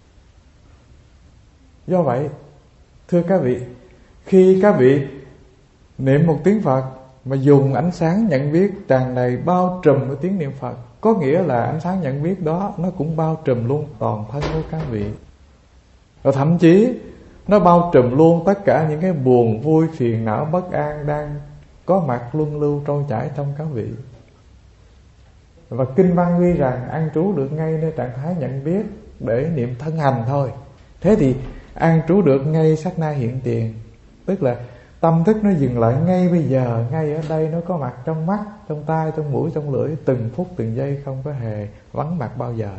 [SPEAKER 1] Do vậy, thưa các vị, khi các vị niệm một tiếng Phật mà dùng ánh sáng nhận biết tràn đầy bao trùm cái tiếng niệm Phật, có nghĩa là ánh sáng nhận biết đó nó cũng bao trùm luôn toàn thân của các vị. Và thậm chí nó bao trùm luôn tất cả những cái buồn vui, phiền não, bất an đang có mặt luân lưu trôi chảy trong các vị. Và kinh văn ghi rằng an trú được ngay nơi trạng thái nhận biết để niệm thân hành thôi. Thế thì an trú được ngay sát na hiện tiền, tức là tâm thức nó dừng lại ngay bây giờ, ngay ở đây, nó có mặt trong mắt, trong tai, trong mũi, trong lưỡi, từng phút từng giây, không có hề vắng mặt bao giờ.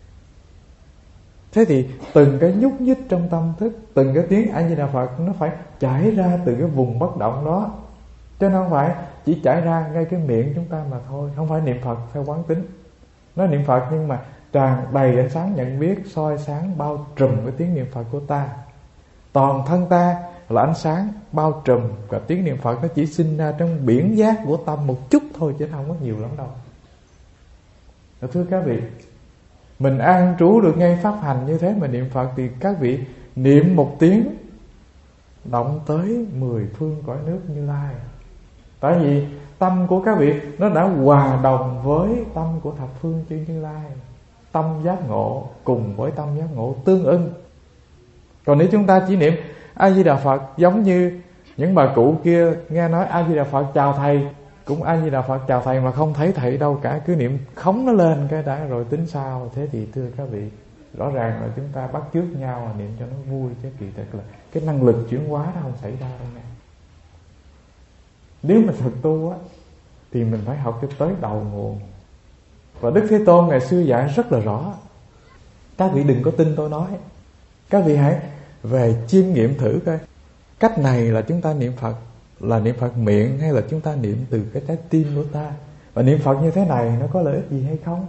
[SPEAKER 1] Thế thì từng cái nhúc nhích trong tâm thức, từng cái tiếng A Di Đà Phật nó phải chảy ra từ cái vùng bất động đó, chứ nó không phải chỉ chảy ra ngay cái miệng chúng ta mà thôi. Không phải niệm Phật theo quán tính, nó niệm Phật nhưng mà tràn đầy ánh sáng nhận biết, soi sáng bao trùm cái tiếng niệm Phật của ta. Toàn thân ta là ánh sáng bao trùm, và tiếng niệm Phật nó chỉ sinh ra trong biển giác của tâm một chút thôi, chứ không có nhiều lắm đâu. Và thưa các vị, mình an trú được ngay pháp hành như thế mà niệm Phật, thì các vị niệm một tiếng động tới mười phương cõi nước Như Lai. Tại vì tâm của các vị nó đã hòa đồng với tâm của thập phương chư Như Lai. Tâm giác ngộ cùng với tâm giác ngộ tương ưng. Còn nếu chúng ta chỉ niệm A Di Đà Phật, giống như những bà cụ kia nghe nói A Di Đà Phật chào thầy, cũng A Di Đà Phật chào thầy mà không thấy thầy đâu cả, cứ niệm khống nó lên cái đã rồi tính sao. Thế thì thưa các vị, rõ ràng là chúng ta bắt chước nhau là niệm cho nó vui, chứ kỳ thực là cái năng lực chuyển hóa nó không xảy ra đâu nè. Nếu mà thực tu á thì mình phải học cho tới đầu nguồn. Và Đức Thế Tôn ngày xưa dạy rất là rõ. Các vị đừng có tin tôi nói, các vị hãy về chiêm nghiệm thử coi, cách này là chúng ta niệm Phật là niệm Phật miệng hay là chúng ta niệm từ cái trái tim của ta, và niệm Phật như thế này nó có lợi ích gì hay không.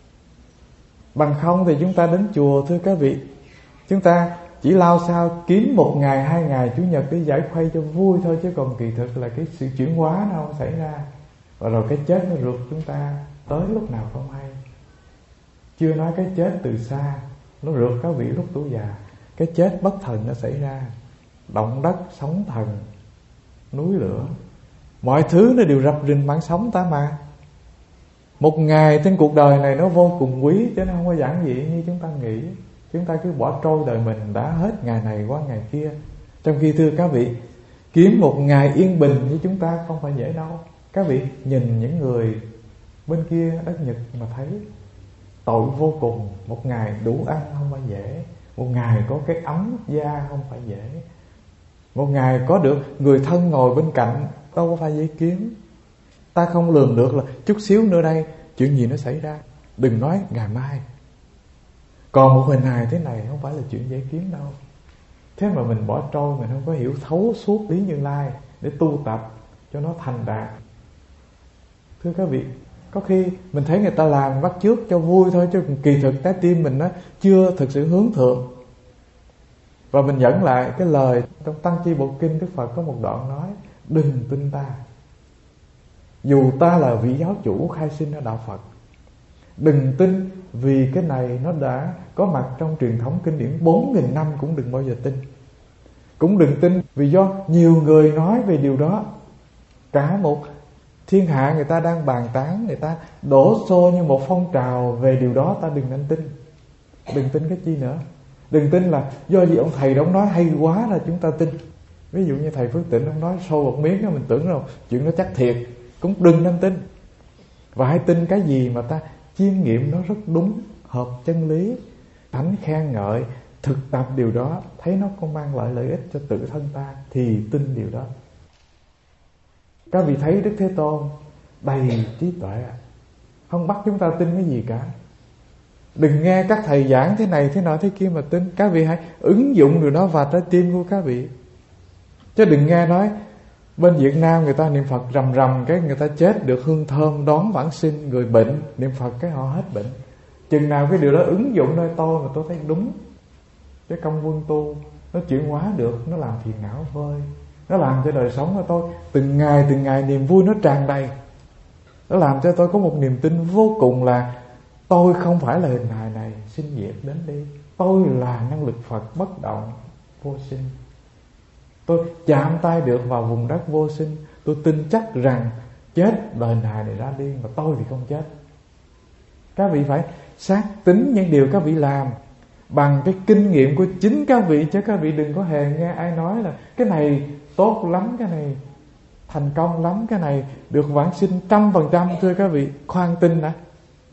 [SPEAKER 1] Bằng không thì chúng ta đến chùa, thưa các vị, chúng ta chỉ lao sao kiếm một ngày hai ngày Chủ nhật để giải khuây cho vui thôi, chứ còn kỳ thực là cái sự chuyển hóa nó không xảy ra. Và rồi cái chết nó rượt chúng ta tới lúc nào không hay. Chưa nói cái chết từ xa, nó rượt các vị lúc tuổi già. Cái chết bất thần nó xảy ra, động đất, sóng thần, núi lửa, mọi thứ nó đều rập rình mạng sống ta mà. Một ngày trên cuộc đời này nó vô cùng quý, chứ nó không có giản dị như chúng ta nghĩ. Chúng ta cứ bỏ trôi đời mình, đã hết ngày này qua ngày kia. Trong khi thưa các vị, kiếm một ngày yên bình như chúng ta không phải dễ đâu. Các vị nhìn những người bên kia đất Nhật mà thấy tội vô cùng. Một ngày đủ ăn không phải dễ, một ngày có cái ấm da không phải dễ, một ngày có được người thân ngồi bên cạnh đâu có phải dễ kiếm. Ta không lường được là chút xíu nữa đây chuyện gì nó xảy ra, đừng nói ngày mai. Còn một hình hài thế này không phải là chuyện dễ kiếm đâu. Thế mà mình bỏ trôi, mình không có hiểu thấu suốt lý Như Lai để tu tập cho nó thành đạt. Thưa các vị, có khi mình thấy người ta làm bắt chước cho vui thôi, chứ kỳ thực trái tim mình nó chưa thực sự hướng thượng. Và mình dẫn lại cái lời trong Tăng Chi Bộ Kinh, Đức Phật có một đoạn nói: đừng tin ta, dù ta là vị giáo chủ khai sinh ở đạo Phật. Đừng tin vì cái này nó đã có mặt trong truyền thống kinh điển bốn nghìn năm, cũng đừng bao giờ tin. Cũng đừng tin vì do nhiều người nói về điều đó. Cả một thiên hạ người ta đang bàn tán, người ta đổ xô như một phong trào về điều đó, ta đừng nên tin. Đừng tin cái chi nữa. Đừng tin là do gì ông thầy đó ông nói hay quá là chúng ta tin. Ví dụ như thầy Phước Tịnh ông nói sôi một miếng đó, mình tưởng đâu chuyện đó chắc thiệt, cũng đừng nên tin. Và hãy tin cái gì mà ta chiêm nghiệm nó rất đúng, hợp chân lý, thánh khen ngợi, thực tập điều đó, thấy nó có mang lại lợi ích cho tự thân ta thì tin điều đó. Các vị thấy Đức Thế Tôn đầy trí tuệ, không bắt chúng ta tin cái gì cả. Đừng nghe các thầy giảng thế này thế nọ thế kia mà tin. Các vị hãy ứng dụng điều đó vào trái tim của các vị. Chứ đừng nghe nói bên Việt Nam người ta niệm Phật rầm rầm cái người ta chết được hương thơm đón vãng sinh, người bệnh niệm Phật cái họ hết bệnh. Chừng nào cái điều đó ứng dụng nơi tôi mà tôi thấy đúng, cái công quân tu nó chuyển hóa được, nó làm phiền não vơi, nó làm cho đời sống của tôi từng ngày từng ngày niềm vui nó tràn đầy. Nó làm cho tôi có một niềm tin vô cùng là tôi không phải là hình hài này sinh diệt đến đi. Tôi là năng lực Phật bất động vô sinh. Tôi chạm tay được vào vùng đất vô sinh. Tôi tin chắc rằng chết đời hình hài này ra đi, mà tôi thì không chết. Các vị phải xác tín những điều các vị làm bằng cái kinh nghiệm của chính các vị, chứ các vị đừng có hề nghe ai nói là cái này tốt lắm, cái này thành công lắm, cái này được vãng sinh trăm phần trăm. Thưa các vị, khoan tin đã.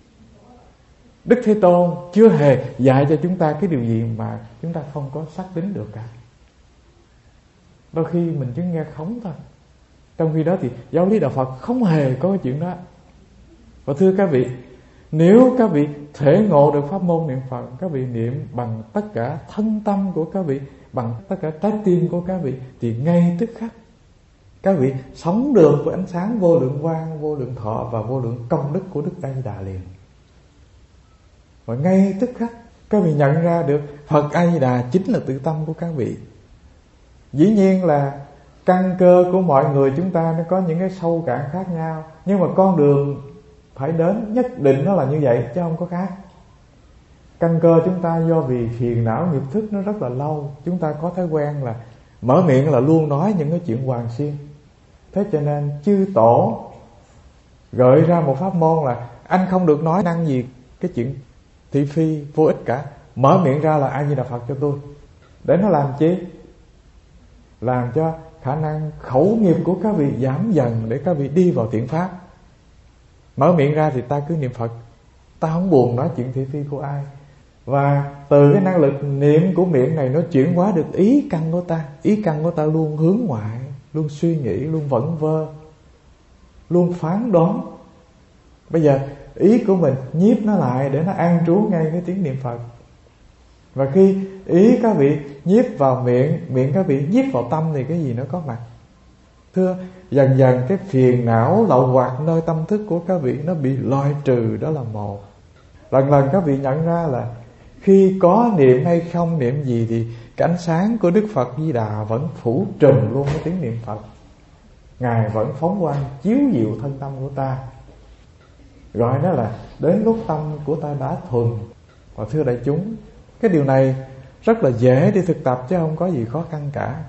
[SPEAKER 1] Đức Thế Tôn chưa hề dạy cho chúng ta cái điều gì mà chúng ta không có xác tín được cả. Đôi khi mình chỉ nghe khống thôi. Trong khi đó thì giáo lý đạo Phật không hề có cái chuyện đó. Và thưa các vị, nếu các vị thể ngộ được pháp môn niệm Phật, các vị niệm bằng tất cả thân tâm của các vị, bằng tất cả trái tim của các vị, thì ngay tức khắc các vị sống được với ánh sáng vô lượng quang, vô lượng thọ và vô lượng công đức của Đức A Di Đà liền. Và ngay tức khắc các vị nhận ra được Phật A Di Đà chính là tự tâm của các vị. Dĩ nhiên là căn cơ của mọi người chúng ta nó có những cái sâu cạn khác nhau, nhưng mà con đường phải đến nhất định nó là như vậy chứ không có khác. Căn cơ chúng ta do vì phiền não nghiệp thức nó rất là lâu, chúng ta có thói quen là mở miệng là luôn nói những cái chuyện hoàng xiên. Thế cho nên chư tổ gợi ra một pháp môn là anh không được nói năng gì cái chuyện thị phi vô ích cả, mở miệng ra là A Di Đà Phật cho tôi. Để nó làm chi? Làm cho khả năng khẩu nghiệp của các vị giảm dần để các vị đi vào thiện pháp. Mở miệng ra thì ta cứ niệm Phật, ta không buồn nói chuyện thị phi của ai. Và từ cái năng lực niệm của miệng này nó chuyển hóa được ý căn của ta. Ý căn của ta luôn hướng ngoại, luôn suy nghĩ, luôn vẩn vơ, luôn phán đoán. Bây giờ ý của mình nhiếp nó lại để nó an trú ngay cái tiếng niệm Phật. Và khi ý các vị nhiếp vào miệng, miệng các vị nhiếp vào tâm thì cái gì nó có mặt. Thưa, dần dần cái phiền não lậu hoặc nơi tâm thức của các vị nó bị loại trừ, đó là một. Lần lần các vị nhận ra là khi có niệm hay không niệm gì thì cái ánh sáng của Đức Phật Di Đà vẫn phủ trùm luôn cái tiếng niệm Phật. Ngài vẫn phóng quang chiếu diệu thân tâm của ta. Gọi nó là đến lúc tâm của ta đã thuần. Và thưa đại chúng, cái điều này rất là dễ đi thực tập chứ không có gì khó khăn cả.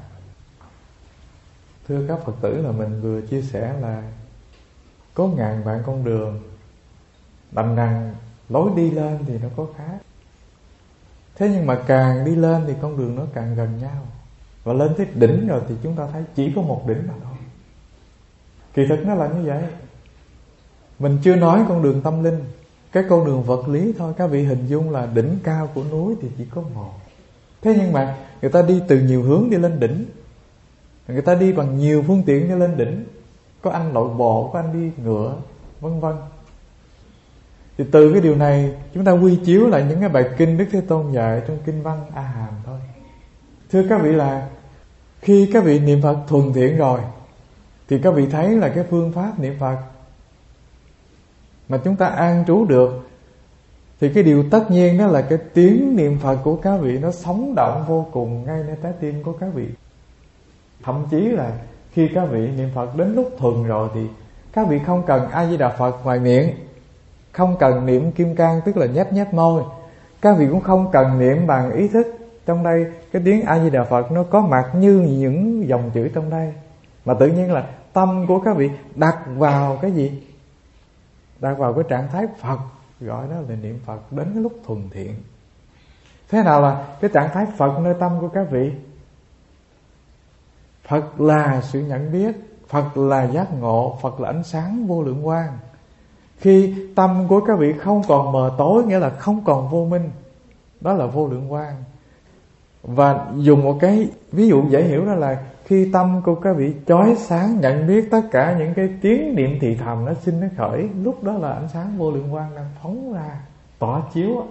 [SPEAKER 1] Thưa các Phật tử, là mình vừa chia sẻ là có ngàn vạn con đường, đành rằng lối đi lên thì nó có khác. Thế nhưng mà càng đi lên thì con đường nó càng gần nhau. Và lên tới đỉnh rồi thì chúng ta thấy chỉ có một đỉnh mà thôi. Kỳ thực nó là như vậy. Mình chưa nói con đường tâm linh, cái con đường vật lý thôi. Các vị hình dung là đỉnh cao của núi thì chỉ có một. Thế nhưng mà người ta đi từ nhiều hướng đi lên đỉnh. Người ta đi bằng nhiều phương tiện đi lên đỉnh. Có anh lội bộ, có anh đi ngựa, vân vân. Thì từ cái điều này chúng ta quy chiếu lại những cái bài kinh Đức Thế Tôn dạy trong kinh văn A Hàm thôi. Thưa các vị, là khi các vị niệm Phật thuần thiện rồi thì các vị thấy là cái phương pháp niệm Phật mà chúng ta an trú được, thì cái điều tất nhiên đó là cái tiếng niệm Phật của các vị nó sống động vô cùng ngay nơi trái tim của các vị. Thậm chí là khi các vị niệm Phật đến lúc thuần rồi thì các vị không cần A Di Đà Phật ngoài miệng, không cần niệm kim cang tức là nhếch nhếch môi, các vị cũng không cần niệm bằng ý thức. Trong đây cái tiếng A Di Đà Phật nó có mặt như những dòng chữ trong đây, mà tự nhiên là tâm của các vị đặt vào cái gì? Đặt vào cái trạng thái Phật, gọi đó là niệm Phật đến cái lúc thuần thiện. Thế nào là cái trạng thái Phật nơi tâm của các vị? Phật là sự nhận biết, Phật là giác ngộ, Phật là ánh sáng vô lượng quang. Khi tâm của các vị không còn mờ tối, nghĩa là không còn vô minh, đó là vô lượng quang. Và dùng một cái ví dụ dễ hiểu đó là khi tâm của các vị chói sáng nhận biết tất cả những cái tiếng niệm thì thầm nó sinh nó khởi, lúc đó là ánh sáng vô lượng quang đang phóng ra tỏa chiếu.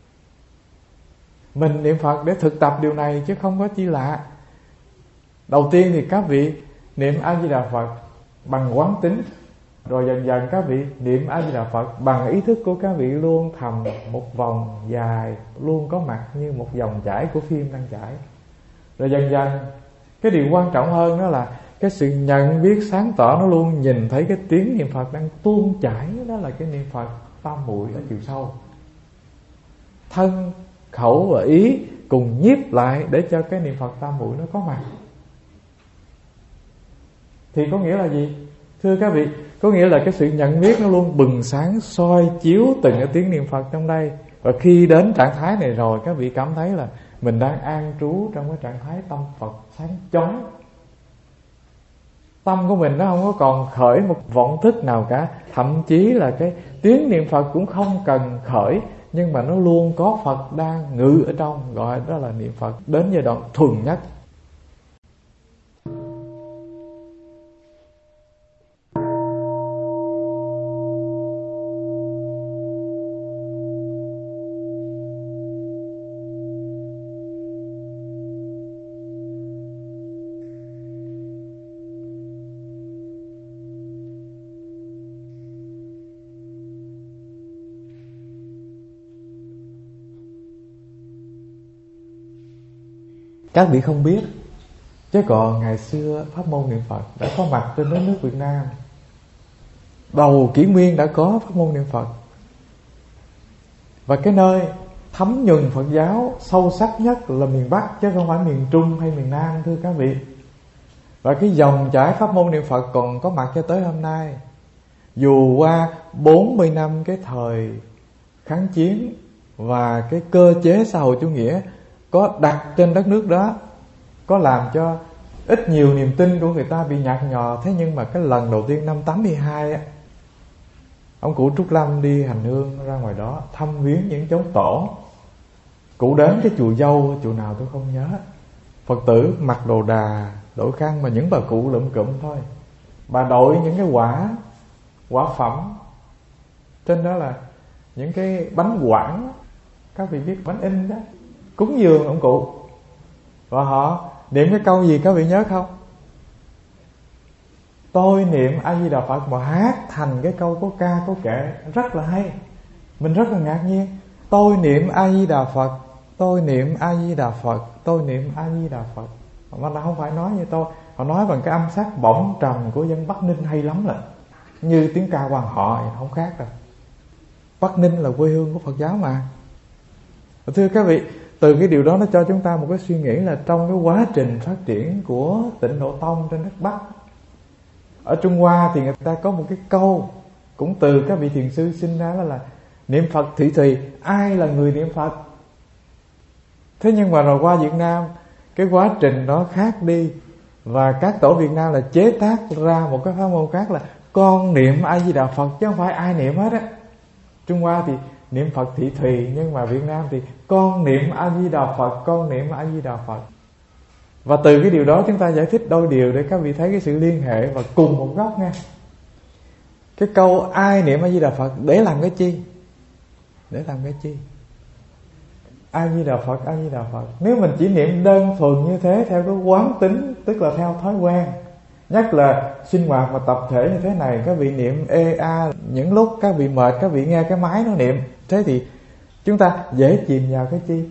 [SPEAKER 1] Mình niệm Phật để thực tập điều này chứ không có chi lạ. Đầu tiên thì các vị niệm A Di Đà Phật bằng quán tính, rồi dần dần các vị niệm A Di Đà Phật bằng ý thức của các vị luôn thầm một vòng dài, luôn có mặt như một dòng chảy của phim đang chảy. Rồi dần dần cái điều quan trọng hơn đó là cái sự nhận biết sáng tỏ, nó luôn nhìn thấy cái tiếng niệm Phật đang tuôn chảy, đó là cái niệm Phật tam muội ở chiều sâu. Thân, khẩu và ý cùng nhiếp lại để cho cái niệm Phật tam muội nó có mặt. Thì có nghĩa là gì? Thưa các vị, có nghĩa là cái sự nhận biết nó luôn bừng sáng soi chiếu từng cái tiếng niệm Phật trong đây. Và khi đến trạng thái này rồi, các vị cảm thấy là mình đang an trú trong cái trạng thái tâm Phật sáng chói. Tâm của mình nó không có còn khởi một vọng thức nào cả. Thậm chí là cái tiếng niệm Phật cũng không cần khởi, nhưng mà nó luôn có Phật đang ngự ở trong, gọi đó là niệm Phật đến giai đoạn thuần nhất. Các vị không biết, chứ còn ngày xưa pháp môn niệm Phật đã có mặt trên đất nước Việt Nam. Đầu kỷ nguyên đã có pháp môn niệm Phật. Và cái nơi thấm nhuần Phật giáo sâu sắc nhất là miền Bắc, chứ không phải miền Trung hay miền Nam, thưa các vị. Và cái dòng chảy pháp môn niệm Phật còn có mặt cho tới hôm nay. Dù qua bốn mươi năm cái thời kháng chiến và cái cơ chế xã hội chủ nghĩa có đặt trên đất nước đó, có làm cho ít nhiều niềm tin của người ta bị nhạt nhòa. Thế nhưng mà cái lần đầu tiên năm tám mươi hai á, ông cụ Trúc Lâm đi hành hương ra ngoài đó thăm viếng những chốn tổ. Cụ đến cái chùa Dâu, chùa nào tôi không nhớ, Phật tử mặc đồ đà, đội khăn, mà những bà cụ lụm cụm thôi. Bà đội những cái quả quả phẩm, trên đó là những cái bánh quảng, các vị biết bánh in đó, cúng dường ông cụ. Và họ niệm cái câu gì các vị nhớ không? Tôi niệm A Di Đà Phật mà hát thành cái câu có ca có kệ, rất là hay. Mình rất là ngạc nhiên. Tôi niệm A Di Đà Phật, tôi niệm A Di Đà Phật, tôi niệm A Di Đà Phật. Mà là không phải nói như tôi, họ nói bằng cái âm sắc bổng trầm của dân Bắc Ninh hay lắm là như tiếng ca quan họ, không khác đâu. Bắc Ninh là quê hương của Phật giáo mà. Thưa các vị, từ cái điều đó nó cho chúng ta một cái suy nghĩ là trong cái quá trình phát triển của Tịnh Độ Tông trên đất Bắc, ở Trung Hoa thì người ta có một cái câu cũng từ các vị thiền sư sinh ra, đó là niệm Phật thủy thùy. Ai là người niệm Phật? Thế nhưng mà rồi qua Việt Nam, cái quá trình đó khác đi, và các tổ Việt Nam là chế tác ra một cái pháp môn khác là con niệm A Di Đà Phật chứ không phải ai niệm hết á. Trung Hoa thì niệm Phật thị thùy, nhưng mà Việt Nam thì con niệm A Di Đà Phật, con niệm A Di Đà Phật. Và từ cái điều đó chúng ta giải thích đôi điều để các vị thấy cái sự liên hệ và cùng một gốc nha. Cái câu ai niệm A Di Đà Phật để làm cái chi? Để làm cái chi? A Di Đà Phật, A Di Đà Phật. Nếu mình chỉ niệm đơn thuần như thế theo cái quán tính, tức là theo thói quen, nhất là sinh hoạt và tập thể như thế này, các vị niệm ê a, những lúc các vị mệt, các vị nghe cái máy nó niệm, thế thì chúng ta dễ chìm vào cái chi?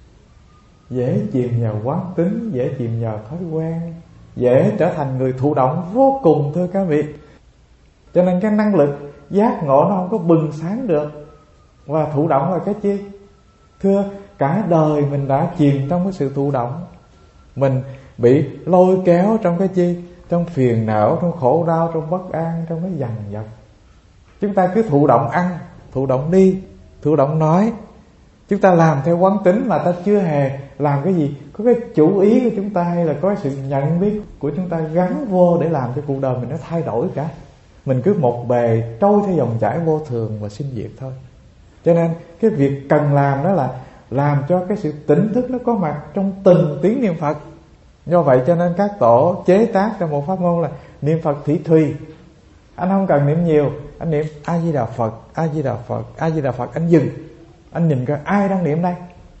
[SPEAKER 1] Dễ chìm vào quán tính, dễ chìm vào thói quen, dễ trở thành người thụ động vô cùng, thưa các vị. Cho nên cái năng lực giác ngộ nó không có bừng sáng được. Và thụ động là cái chi? Thưa, cả đời mình đã chìm trong cái sự thụ động. Mình bị lôi kéo trong cái chi? Trong phiền não, trong khổ đau, trong bất an, trong cái dằn vặt. Chúng ta cứ thụ động ăn, thụ động đi, thụ động nói. Chúng ta làm theo quán tính mà ta chưa hề làm cái gì có cái chủ ý của chúng ta, hay là có sự nhận biết của chúng ta gắn vô để làm cho cuộc đời mình nó thay đổi cả. Mình cứ một bề trôi theo dòng chảy vô thường và sinh diệt thôi. Cho nên cái việc cần làm đó là làm cho cái sự tỉnh thức nó có mặt trong từng tiếng niệm Phật. Do vậy cho nên các tổ chế tác ra một pháp môn là niệm Phật thủy thùy. Anh không cần niệm nhiều, anh niệm A Di Đà Phật, A Di Đà Phật, A Di Đà Phật. Anh dừng, anh nhìn coi ai đang niệm đây.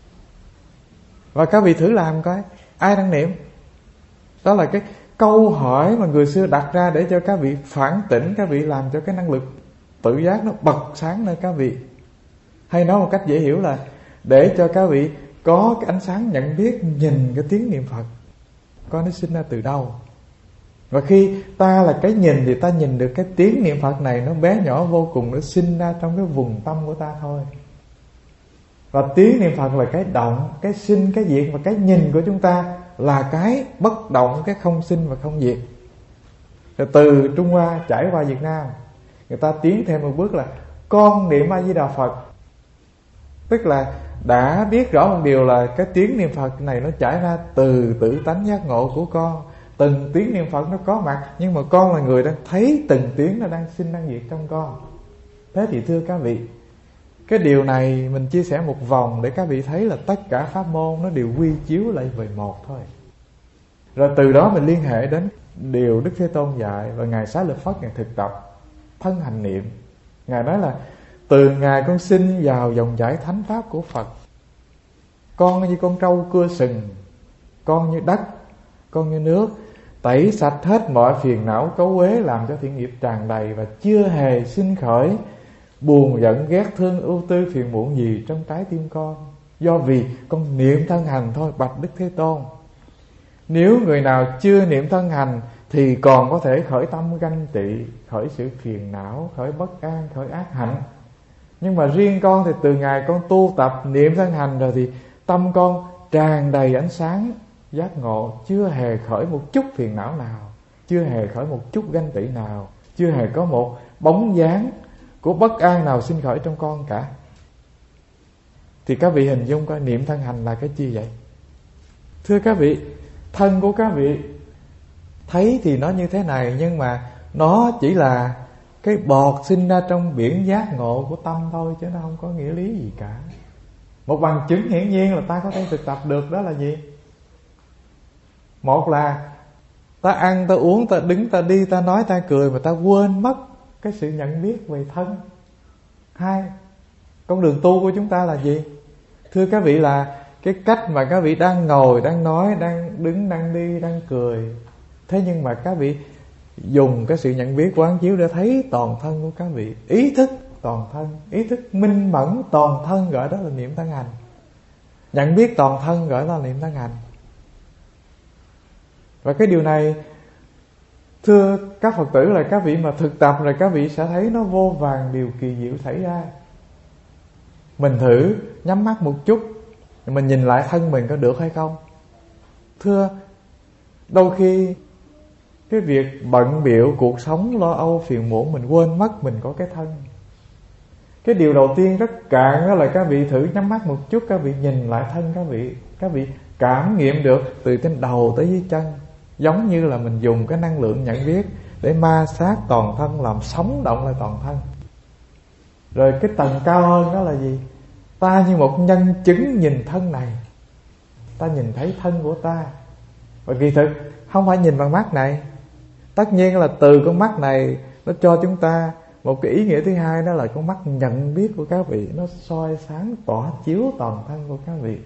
[SPEAKER 1] Và các vị thử làm coi, ai đang niệm. Đó là cái câu hỏi mà người xưa đặt ra để cho các vị phản tỉnh, các vị làm cho cái năng lực tự giác nó bật sáng nơi các vị. Hay nói một cách dễ hiểu là để cho các vị có cái ánh sáng nhận biết, nhìn cái tiếng niệm Phật coi nó sinh ra từ đâu. Và khi ta là cái nhìn thì ta nhìn được cái tiếng niệm Phật này nó bé nhỏ vô cùng, nó sinh ra trong cái vùng tâm của ta thôi. Và tiếng niệm Phật là cái động, cái sinh, cái diệt, và cái nhìn của chúng ta là cái bất động, cái không sinh và không diệt. Rồi từ Trung Hoa trải qua Việt Nam, người ta tiến thêm một bước là con niệm A Di Đà Phật. Tức là đã biết rõ một điều là cái tiếng niệm Phật này nó trải ra từ tự tánh giác ngộ của con. Từng tiếng niệm Phật nó có mặt, nhưng mà con là người đang thấy từng tiếng nó đang sinh đang diệt trong con. Thế thì thưa các vị, cái điều này mình chia sẻ một vòng để các vị thấy là tất cả pháp môn nó đều quy chiếu lại về một thôi. Rồi từ đó mình liên hệ đến điều Đức Thế Tôn dạy, và Ngài Xá Lợi Phất Ngài thực tập thân hành niệm. Ngài nói là từ ngày con sinh vào dòng chảy thánh pháp của Phật, con như con trâu cưa sừng, con như đất, con như nước, tẩy sạch hết mọi phiền não cấu uế, làm cho thiện nghiệp tràn đầy, và chưa hề sinh khởi buồn giận ghét thương ưu tư phiền muộn gì trong trái tim con, do vì con niệm thân hành thôi. Bạch Đức Thế Tôn, nếu người nào chưa niệm thân hành thì còn có thể khởi tâm ganh tị, khởi sự phiền não, khởi bất an, khởi ác hạnh. Nhưng mà riêng con thì từ ngày con tu tập niệm thân hành rồi thì tâm con tràn đầy ánh sáng giác ngộ, chưa hề khởi một chút phiền não nào, chưa hề khởi một chút ganh tị nào, chưa hề có một bóng dáng của bất an nào sinh khởi trong con cả. Thì các vị hình dung coi niệm thân hành là cái chi vậy? Thưa các vị, thân của các vị thấy thì nó như thế này, nhưng mà nó chỉ là cái bọt sinh ra trong biển giác ngộ của tâm thôi, chứ nó không có nghĩa lý gì cả. Một bằng chứng hiển nhiên là ta có thể thực tập được đó là gì? Một là ta ăn, ta uống, ta đứng, ta đi, ta nói, ta cười mà ta quên mất cái sự nhận biết về thân. Hai, con đường tu của chúng ta là gì? Thưa các vị, là cái cách mà các vị đang ngồi, đang nói, đang đứng, đang đi, đang cười. Thế nhưng mà các vị dùng cái sự nhận biết quán chiếu để thấy toàn thân của các vị. Ý thức toàn thân, ý thức minh mẫn toàn thân, gọi đó là niệm thân hành. Nhận biết toàn thân gọi là niệm thân hành. Và cái điều này, thưa các Phật tử, là các vị mà thực tập rồi các vị sẽ thấy nó vô vàn điều kỳ diệu xảy ra. Mình thử nhắm mắt một chút, mình nhìn lại thân mình có được hay không? Thưa, đôi khi cái việc bận bịu cuộc sống lo âu phiền muộn, mình quên mất mình có cái thân. Cái điều đầu tiên rất cạn đó là các vị thử nhắm mắt một chút, các vị nhìn lại thân các vị. Các vị cảm nghiệm được từ trên đầu tới dưới chân, giống như là mình dùng cái năng lượng nhận biết để ma sát toàn thân, làm sống động lại toàn thân. Rồi cái tầng cao hơn đó là gì? Ta như một nhân chứng nhìn thân này, ta nhìn thấy thân của ta. Và kỳ thực không phải nhìn bằng mắt này. Tất nhiên là từ con mắt này nó cho chúng ta một cái ý nghĩa thứ hai, đó là con mắt nhận biết của các vị. Nó soi sáng tỏa chiếu toàn thân của các vị.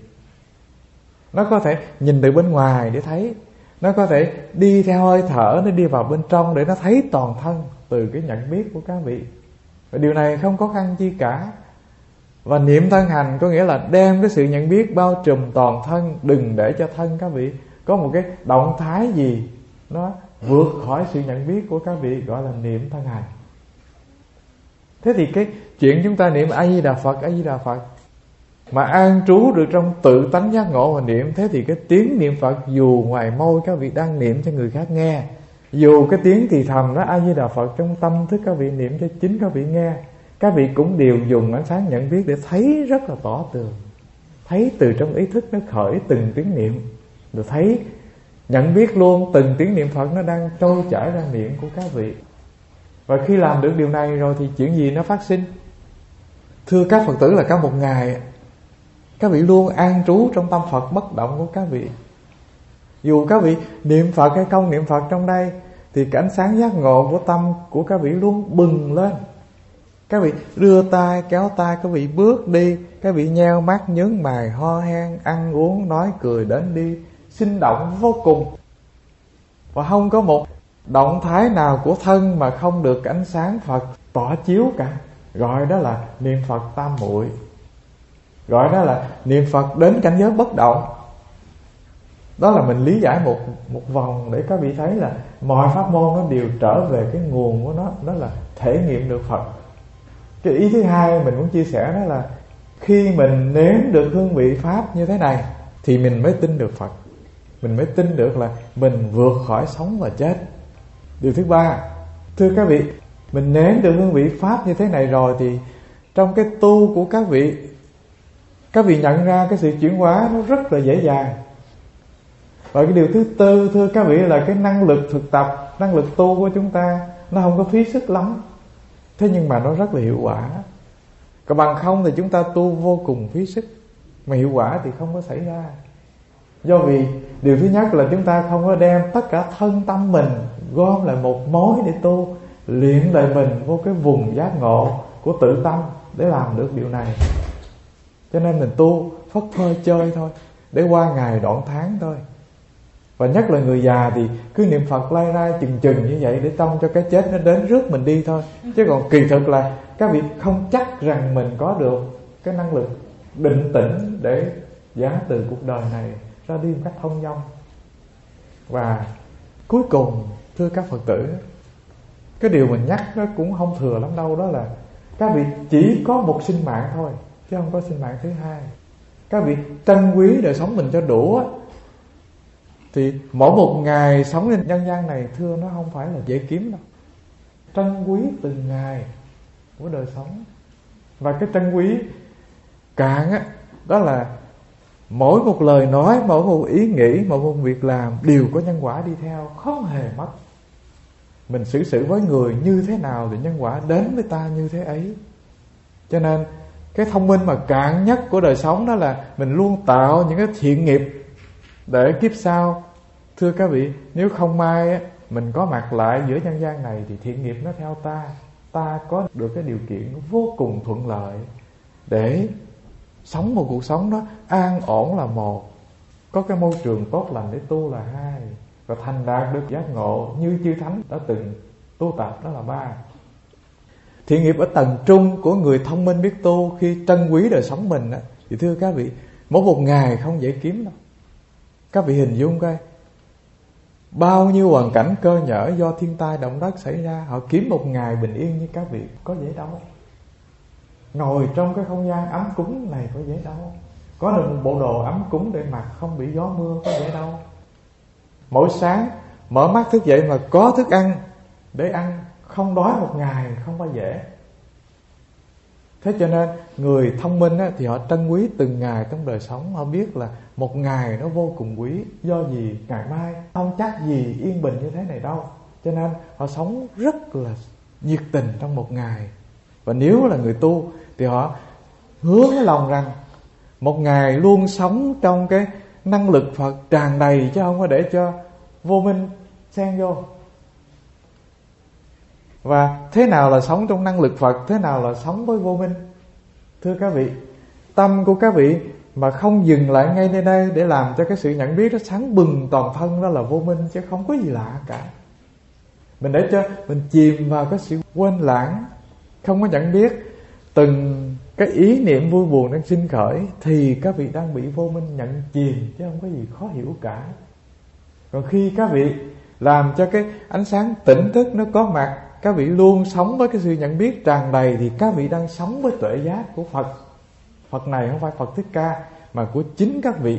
[SPEAKER 1] Nó có thể nhìn từ bên ngoài để thấy, nó có thể đi theo hơi thở, nó đi vào bên trong để nó thấy toàn thân từ cái nhận biết của các vị. Và điều này không khó khăn chi cả. Và niệm thân hành có nghĩa là đem cái sự nhận biết bao trùm toàn thân. Đừng để cho thân các vị có một cái động thái gì nó vượt khỏi sự nhận biết của các vị, gọi là niệm thân hành. Thế thì cái chuyện chúng ta niệm A Di Đà Phật, A Di Đà Phật mà an trú được trong tự tánh giác ngộ và niệm, thế thì cái tiếng niệm Phật dù ngoài môi các vị đang niệm cho người khác nghe, dù cái tiếng thì thầm đó A Di Đà Phật trong tâm thức các vị niệm cho chính các vị nghe, các vị cũng đều dùng ánh sáng nhận biết để thấy rất là tỏ tường. Thấy từ trong ý thức nó khởi từng tiếng niệm, rồi thấy nhận biết luôn từng tiếng niệm Phật nó đang trôi chảy ra miệng của các vị. Và khi làm được điều này rồi thì chuyện gì nó phát sinh? Thưa các Phật tử, là cả một ngày các vị luôn an trú trong tâm Phật bất động của các vị. Dù các vị niệm Phật hay không niệm Phật trong đây, thì cái ánh sáng giác ngộ của tâm của các vị luôn bừng lên. Các vị đưa tay kéo tay, các vị bước đi, các vị nheo mắt nhướng mày, ho hen, ăn uống, nói cười, đến đi, sinh động vô cùng. Và không có một động thái nào của thân mà không được cái ánh sáng Phật tỏa chiếu cả. Gọi đó là niệm Phật tam muội, gọi đó là niệm Phật đến cảnh giới bất động. Đó là mình lý giải một một vòng để các vị thấy là mọi pháp môn nó đều trở về cái nguồn của nó, đó là thể nghiệm được Phật. Cái ý thứ hai mình muốn chia sẻ đó là khi mình nếm được hương vị pháp như thế này thì mình mới tin được Phật, mình mới tin được là mình vượt khỏi sống và chết. Điều thứ ba, thưa các vị, mình nếm được hương vị pháp như thế này rồi thì trong cái tu của các vị, các vị nhận ra cái sự chuyển hóa nó rất là dễ dàng. Và cái điều thứ tư, thưa các vị, là cái năng lực thực tập, năng lực tu của chúng ta nó không có phí sức lắm, thế nhưng mà nó rất là hiệu quả. Còn bằng không thì chúng ta tu vô cùng phí sức, mà hiệu quả thì không có xảy ra. Do vì điều thứ nhất là chúng ta không có đem tất cả thân tâm mình gom lại một mối để tu, luyện lại mình vô cái vùng giác ngộ của tự tâm để làm được điều này. Cho nên mình tu phất phơ chơi thôi, để qua ngày đoạn tháng thôi. Và nhất là người già thì cứ niệm Phật lai rai chừng chừng như vậy để trông cho cái chết nó đến rước mình đi thôi. Chứ còn kỳ thực là các vị không chắc rằng mình có được cái năng lực định tĩnh để giáng từ cuộc đời này ra đi một cách thông dong. Và cuối cùng, thưa các Phật tử, cái điều mình nhắc nó cũng không thừa lắm đâu, đó là các vị chỉ có một sinh mạng thôi, chứ không có sinh mạng thứ hai. Các vị trân quý đời sống mình cho đủ á, thì mỗi một ngày sống trên nhân gian này, thưa, nó không phải là dễ kiếm đâu. Trân quý từng ngày của đời sống. Và cái trân quý cạn á, đó là Mỗi một lời nói, mỗi một ý nghĩ, mỗi một việc làm đều có nhân quả đi theo, không hề mất. Mình xử sự với người như thế nào thì nhân quả đến với ta như thế ấy. Cho nên cái thông minh mà cạn nhất của đời sống đó là mình luôn tạo những cái thiện nghiệp để kiếp sau. Thưa các vị, nếu không may mình có mặt lại giữa nhân gian này thì thiện nghiệp nó theo ta. Ta có được cái điều kiện vô cùng thuận lợi để sống một cuộc sống đó an ổn là một, có cái môi trường tốt lành để tu là hai, và thành đạt được giác ngộ như chư thánh đã từng tu tập đó là ba. Thiện nghiệp ở tầng trung của người thông minh biết tu khi trân quý đời sống mình đó, thì thưa các vị, mỗi một ngày không dễ kiếm đâu. Các vị hình dung coi, bao nhiêu hoàn cảnh cơ nhỡ do thiên tai động đất xảy ra, họ kiếm một ngày bình yên như các vị có dễ đâu. Ngồi trong cái không gian ấm cúng này có dễ đâu. Có được một bộ đồ ấm cúng để mặc không bị gió mưa có dễ đâu. Mỗi sáng mở mắt thức dậy mà có thức ăn để ăn, không đói một ngày không bao dễ. Thế cho nên người thông minh á, thì họ trân quý từng ngày trong đời sống. Họ biết là một ngày nó vô cùng quý. Do gì ngày mai không chắc gì yên bình như thế này đâu. Cho nên họ sống rất là nhiệt tình trong một ngày. Và nếu là người tu thì họ hướng cái lòng rằng một ngày luôn sống trong cái năng lực Phật tràn đầy, chứ không có để cho vô minh xen vô. Và thế nào là sống trong năng lực Phật, thế nào là sống với vô minh? Thưa các vị, tâm của các vị mà không dừng lại ngay nơi đây để làm cho cái sự nhận biết nó sáng bừng toàn thân, đó là vô minh, chứ không có gì lạ cả. Mình để cho mình chìm vào cái sự quên lãng, không có nhận biết từng cái ý niệm vui buồn đang sinh khởi, thì các vị đang bị vô minh nhận chìm, chứ không có gì khó hiểu cả. Còn khi các vị làm cho cái ánh sáng tỉnh thức nó có mặt, các vị luôn sống với cái sự nhận biết tràn đầy, thì các vị đang sống với tuệ giác của Phật. Phật này không phải Phật Thích Ca, mà của chính các vị.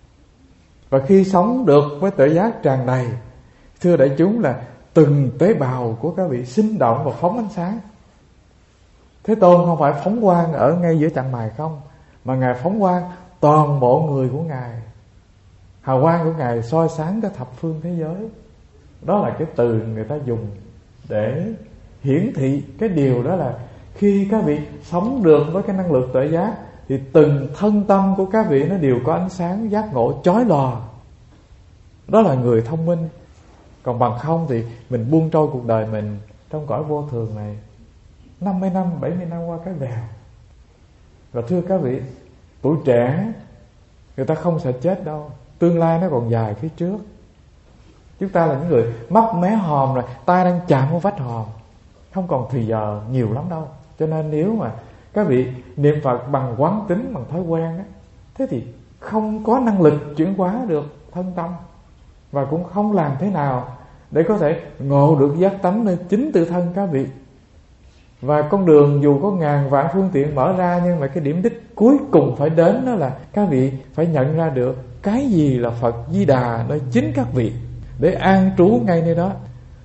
[SPEAKER 1] Và khi sống được với tuệ giác tràn đầy, thưa đại chúng, là từng tế bào của các vị sinh động và phóng ánh sáng. Thế Tôn không phải phóng quang ở ngay giữa chặng mài không, mà Ngài phóng quang toàn bộ người của Ngài. Hào quang của Ngài soi sáng cho thập phương thế giới. Đó là cái từ người ta dùng để hiển thị cái điều đó là khi các vị sống được với cái năng lực tuệ giác, thì từng thân tâm của các vị nó đều có ánh sáng giác ngộ chói lòa. Đó là người thông minh. Còn bằng không thì mình buông trôi cuộc đời mình trong cõi vô thường này năm mươi năm, bảy mươi năm qua cái vèo. Và thưa các vị, tuổi trẻ người ta không sợ chết đâu, tương lai nó còn dài phía trước. Chúng ta là những người mấp mé hòm rồi, tay đang chạm vào vách hòm, không còn thời giờ nhiều lắm đâu. Cho nên nếu mà các vị niệm Phật bằng quán tính, bằng thói quen á, thế thì không có năng lực chuyển hóa được thân tâm, và cũng không làm thế nào để có thể ngộ được giác tánh nơi chính tự thân các vị. Và con đường dù có ngàn vạn phương tiện mở ra, nhưng mà cái điểm đích cuối cùng phải đến đó là các vị phải nhận ra được cái gì là Phật Di Đà nơi chính các vị, để an trú ngay nơi đó.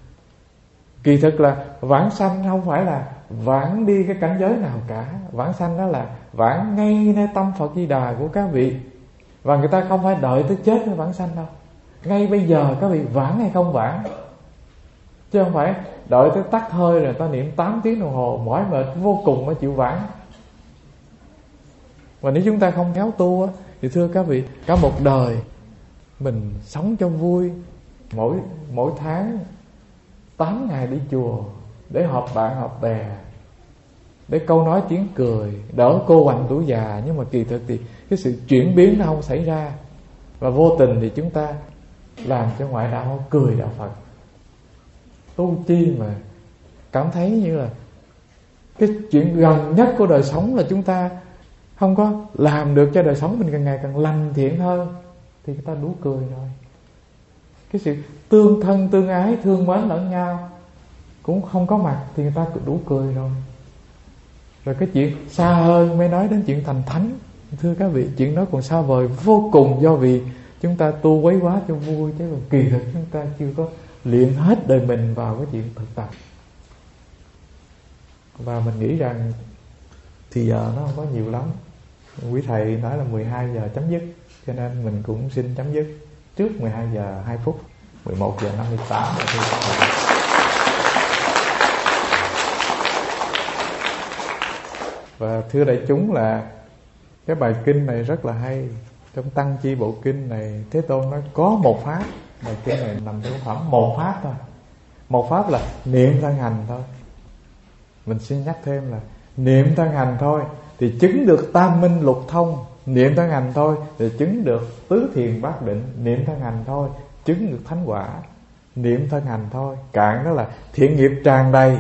[SPEAKER 1] Kỳ thực là vãng sanh không phải là vãng đi cái cảnh giới nào cả. Vãng sanh đó là vãng ngay nơi tâm Phật Di Đà của các vị. Và người ta không phải đợi tới chết mới vãng sanh đâu. Ngay bây giờ các vị vãng hay không vãng, chứ không phải đợi tới tắt hơi rồi ta niệm tám tiếng đồng hồ mỏi mệt vô cùng mới chịu vãng. Và nếu chúng ta không khéo tu á, thì thưa các vị, cả một đời mình sống cho vui, mỗi mỗi tháng tám ngày đi chùa để họp bạn họp bè, để câu nói tiếng cười, đỡ cô hoành tuổi già. Nhưng mà kỳ thực thì cái sự chuyển biến nó không xảy ra, và vô tình thì chúng ta làm cho ngoại đạo cười đạo Phật. Tu chi mà cảm thấy như là cái chuyện gần nhất của đời sống là chúng ta không có làm được cho đời sống mình càng ngày càng lành thiện hơn, thì người ta đủ cười rồi. Cái sự tương thân tương ái, thương mến lẫn nhau cũng không có mặt, thì người ta đủ cười rồi. Rồi cái chuyện xa hơn mới nói đến chuyện thành thánh. Thưa các vị, chuyện đó còn xa vời vô cùng, do vì chúng ta tu quấy quá cho vui, chứ còn kỳ thực chúng ta chưa có luyện hết đời mình vào cái chuyện thực tập. Và mình nghĩ rằng thì giờ nó không có nhiều lắm. Quý thầy nói là mười hai giờ chấm dứt, cho nên mình cũng xin chấm dứt trước mười hai giờ hai phút, mười một giờ năm mươi tám. Và thưa đại chúng là cái bài kinh này rất là hay. Trong Tăng Chi Bộ Kinh này, Thế Tôn nói có một pháp. Bài kinh này nằm trong phẩm một pháp thôi. Một pháp là niệm thân hành thôi. Mình xin nhắc thêm là niệm thân hành thôi thì chứng được tam minh lục thông. Niệm thân hành thôi thì chứng được tứ thiền bát định. Niệm thân hành thôi chứng được thánh quả. Niệm thân hành thôi, cạn đó là thiện nghiệp tràn đầy.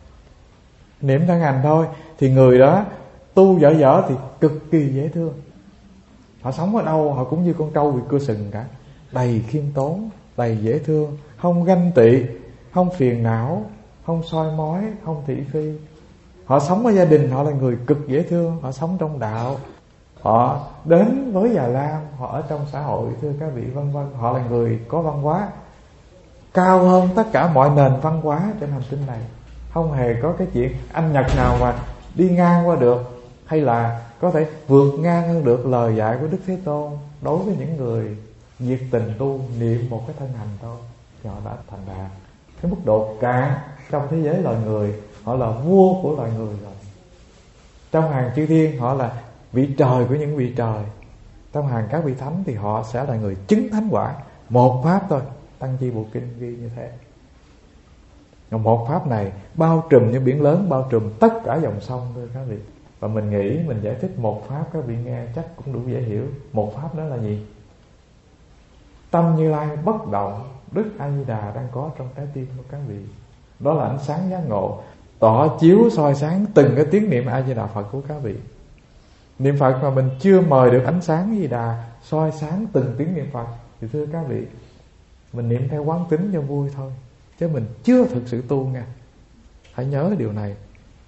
[SPEAKER 1] Niệm thân hành thôi thì người đó tu dở dở thì cực kỳ dễ thương. Họ sống ở đâu họ cũng như con trâu bị cưa sừng cả, đầy khiêm tốn, đầy dễ thương, không ganh tị, không phiền não, không soi mói, không thị phi. Họ sống ở gia đình họ là người cực dễ thương. Họ sống trong đạo, họ đến với Già Lam, họ ở trong xã hội, thưa các vị, vân vân. Họ là người có văn hóa cao hơn tất cả mọi nền văn hóa trên hành tinh này. Không hề có cái chuyện anh Nhật nào mà đi ngang qua được, hay là có thể vượt ngang hơn được lời dạy của Đức Thế Tôn. Đối với những người nhiệt tình tu, niệm một cái thân hành thôi, thì họ đã thành đạt cái mức độ cạn trong thế giới loài người. Họ là vua của loài người rồi. Trong hàng chư thiên họ là vị trời của những vị trời. Trong hàng các vị thánh thì họ sẽ là người chứng thánh quả. Một pháp thôi. Tăng Chi Bộ Kinh ghi như thế. Một pháp này bao trùm như biển lớn, bao trùm tất cả dòng sông, thưa các vị. Và mình nghĩ mình giải thích một pháp các vị nghe chắc cũng đủ dễ hiểu. Một pháp đó là gì? Tâm Như Lai bất động, Đức A Di Đà đang có trong trái tim của các vị. Đó là ánh sáng giác ngộ, tỏ chiếu soi sáng từng cái tiếng niệm A Di Đà Phật của các vị. Niệm Phật mà mình chưa mời được ánh sáng A Di Đà soi sáng từng tiếng niệm Phật thì thưa các vị, mình niệm theo quán tính cho vui thôi, chứ mình chưa thực sự tu nha. Hãy nhớ điều này.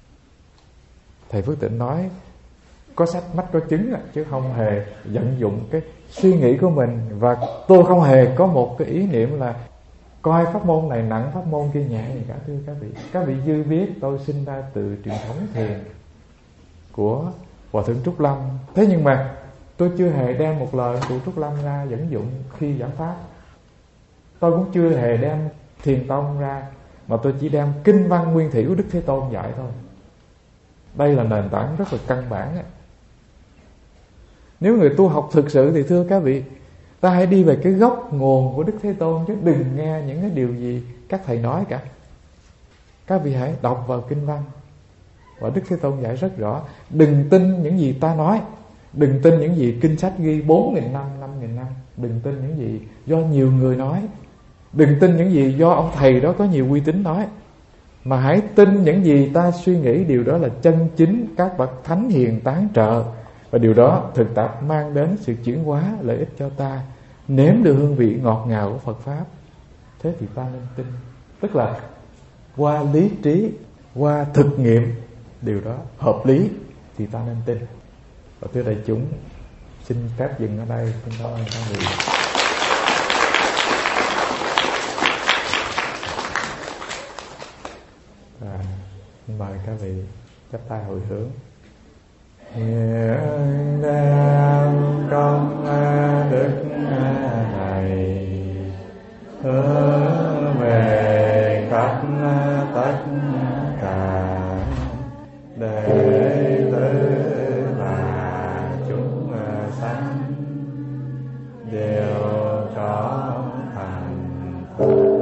[SPEAKER 1] Thầy Phước Tịnh nói có sách mắt có chứng, chứ không hề vận dụng cái suy nghĩ của mình. Và tôi không hề có một cái ý niệm là coi pháp môn này nặng, pháp môn kia nhẹ gì cả, thưa các vị. Các vị dư biết tôi sinh ra từ truyền thống thiền của Hòa Thượng Trúc Lâm. Thế nhưng mà tôi chưa hề đem một lời của Trúc Lâm ra dẫn dụng khi giảng pháp. Tôi cũng chưa hề đem Thiền Tông ra, mà tôi chỉ đem kinh văn nguyên thủy của Đức Thế Tôn dạy thôi. Đây là nền tảng rất là căn bản ấy. Nếu người tu học thực sự thì thưa các vị, ta hãy đi về cái gốc nguồn của Đức Thế Tôn, chứ đừng nghe những cái điều gì các thầy nói cả. Các vị hãy đọc vào kinh văn, và Đức Thế Tôn dạy rất rõ. Đừng tin những gì ta nói, đừng tin những gì kinh sách ghi bốn nghìn năm, năm nghìn năm, đừng tin những gì do nhiều người nói, đừng tin những gì do ông thầy đó có nhiều uy tín nói, mà hãy tin những gì ta suy nghĩ. Điều đó là chân chính các bậc thánh hiền tán trợ, và điều đó thực tập mang đến sự chuyển hóa lợi ích cho ta, nếm được hương vị ngọt ngào của Phật Pháp. Thế thì ta nên tin. Tức là qua lý trí, qua thực nghiệm điều đó hợp lý thì ta nên tin. Và thưa đại chúng, xin phép dừng ở đây. Xin cảm ơn các vị. À, xin mời các vị chắp tay hồi hướng. Hiện đem công đức này hướng về khắp tất cả đệ tử và chúng sanh đều có thành Phật.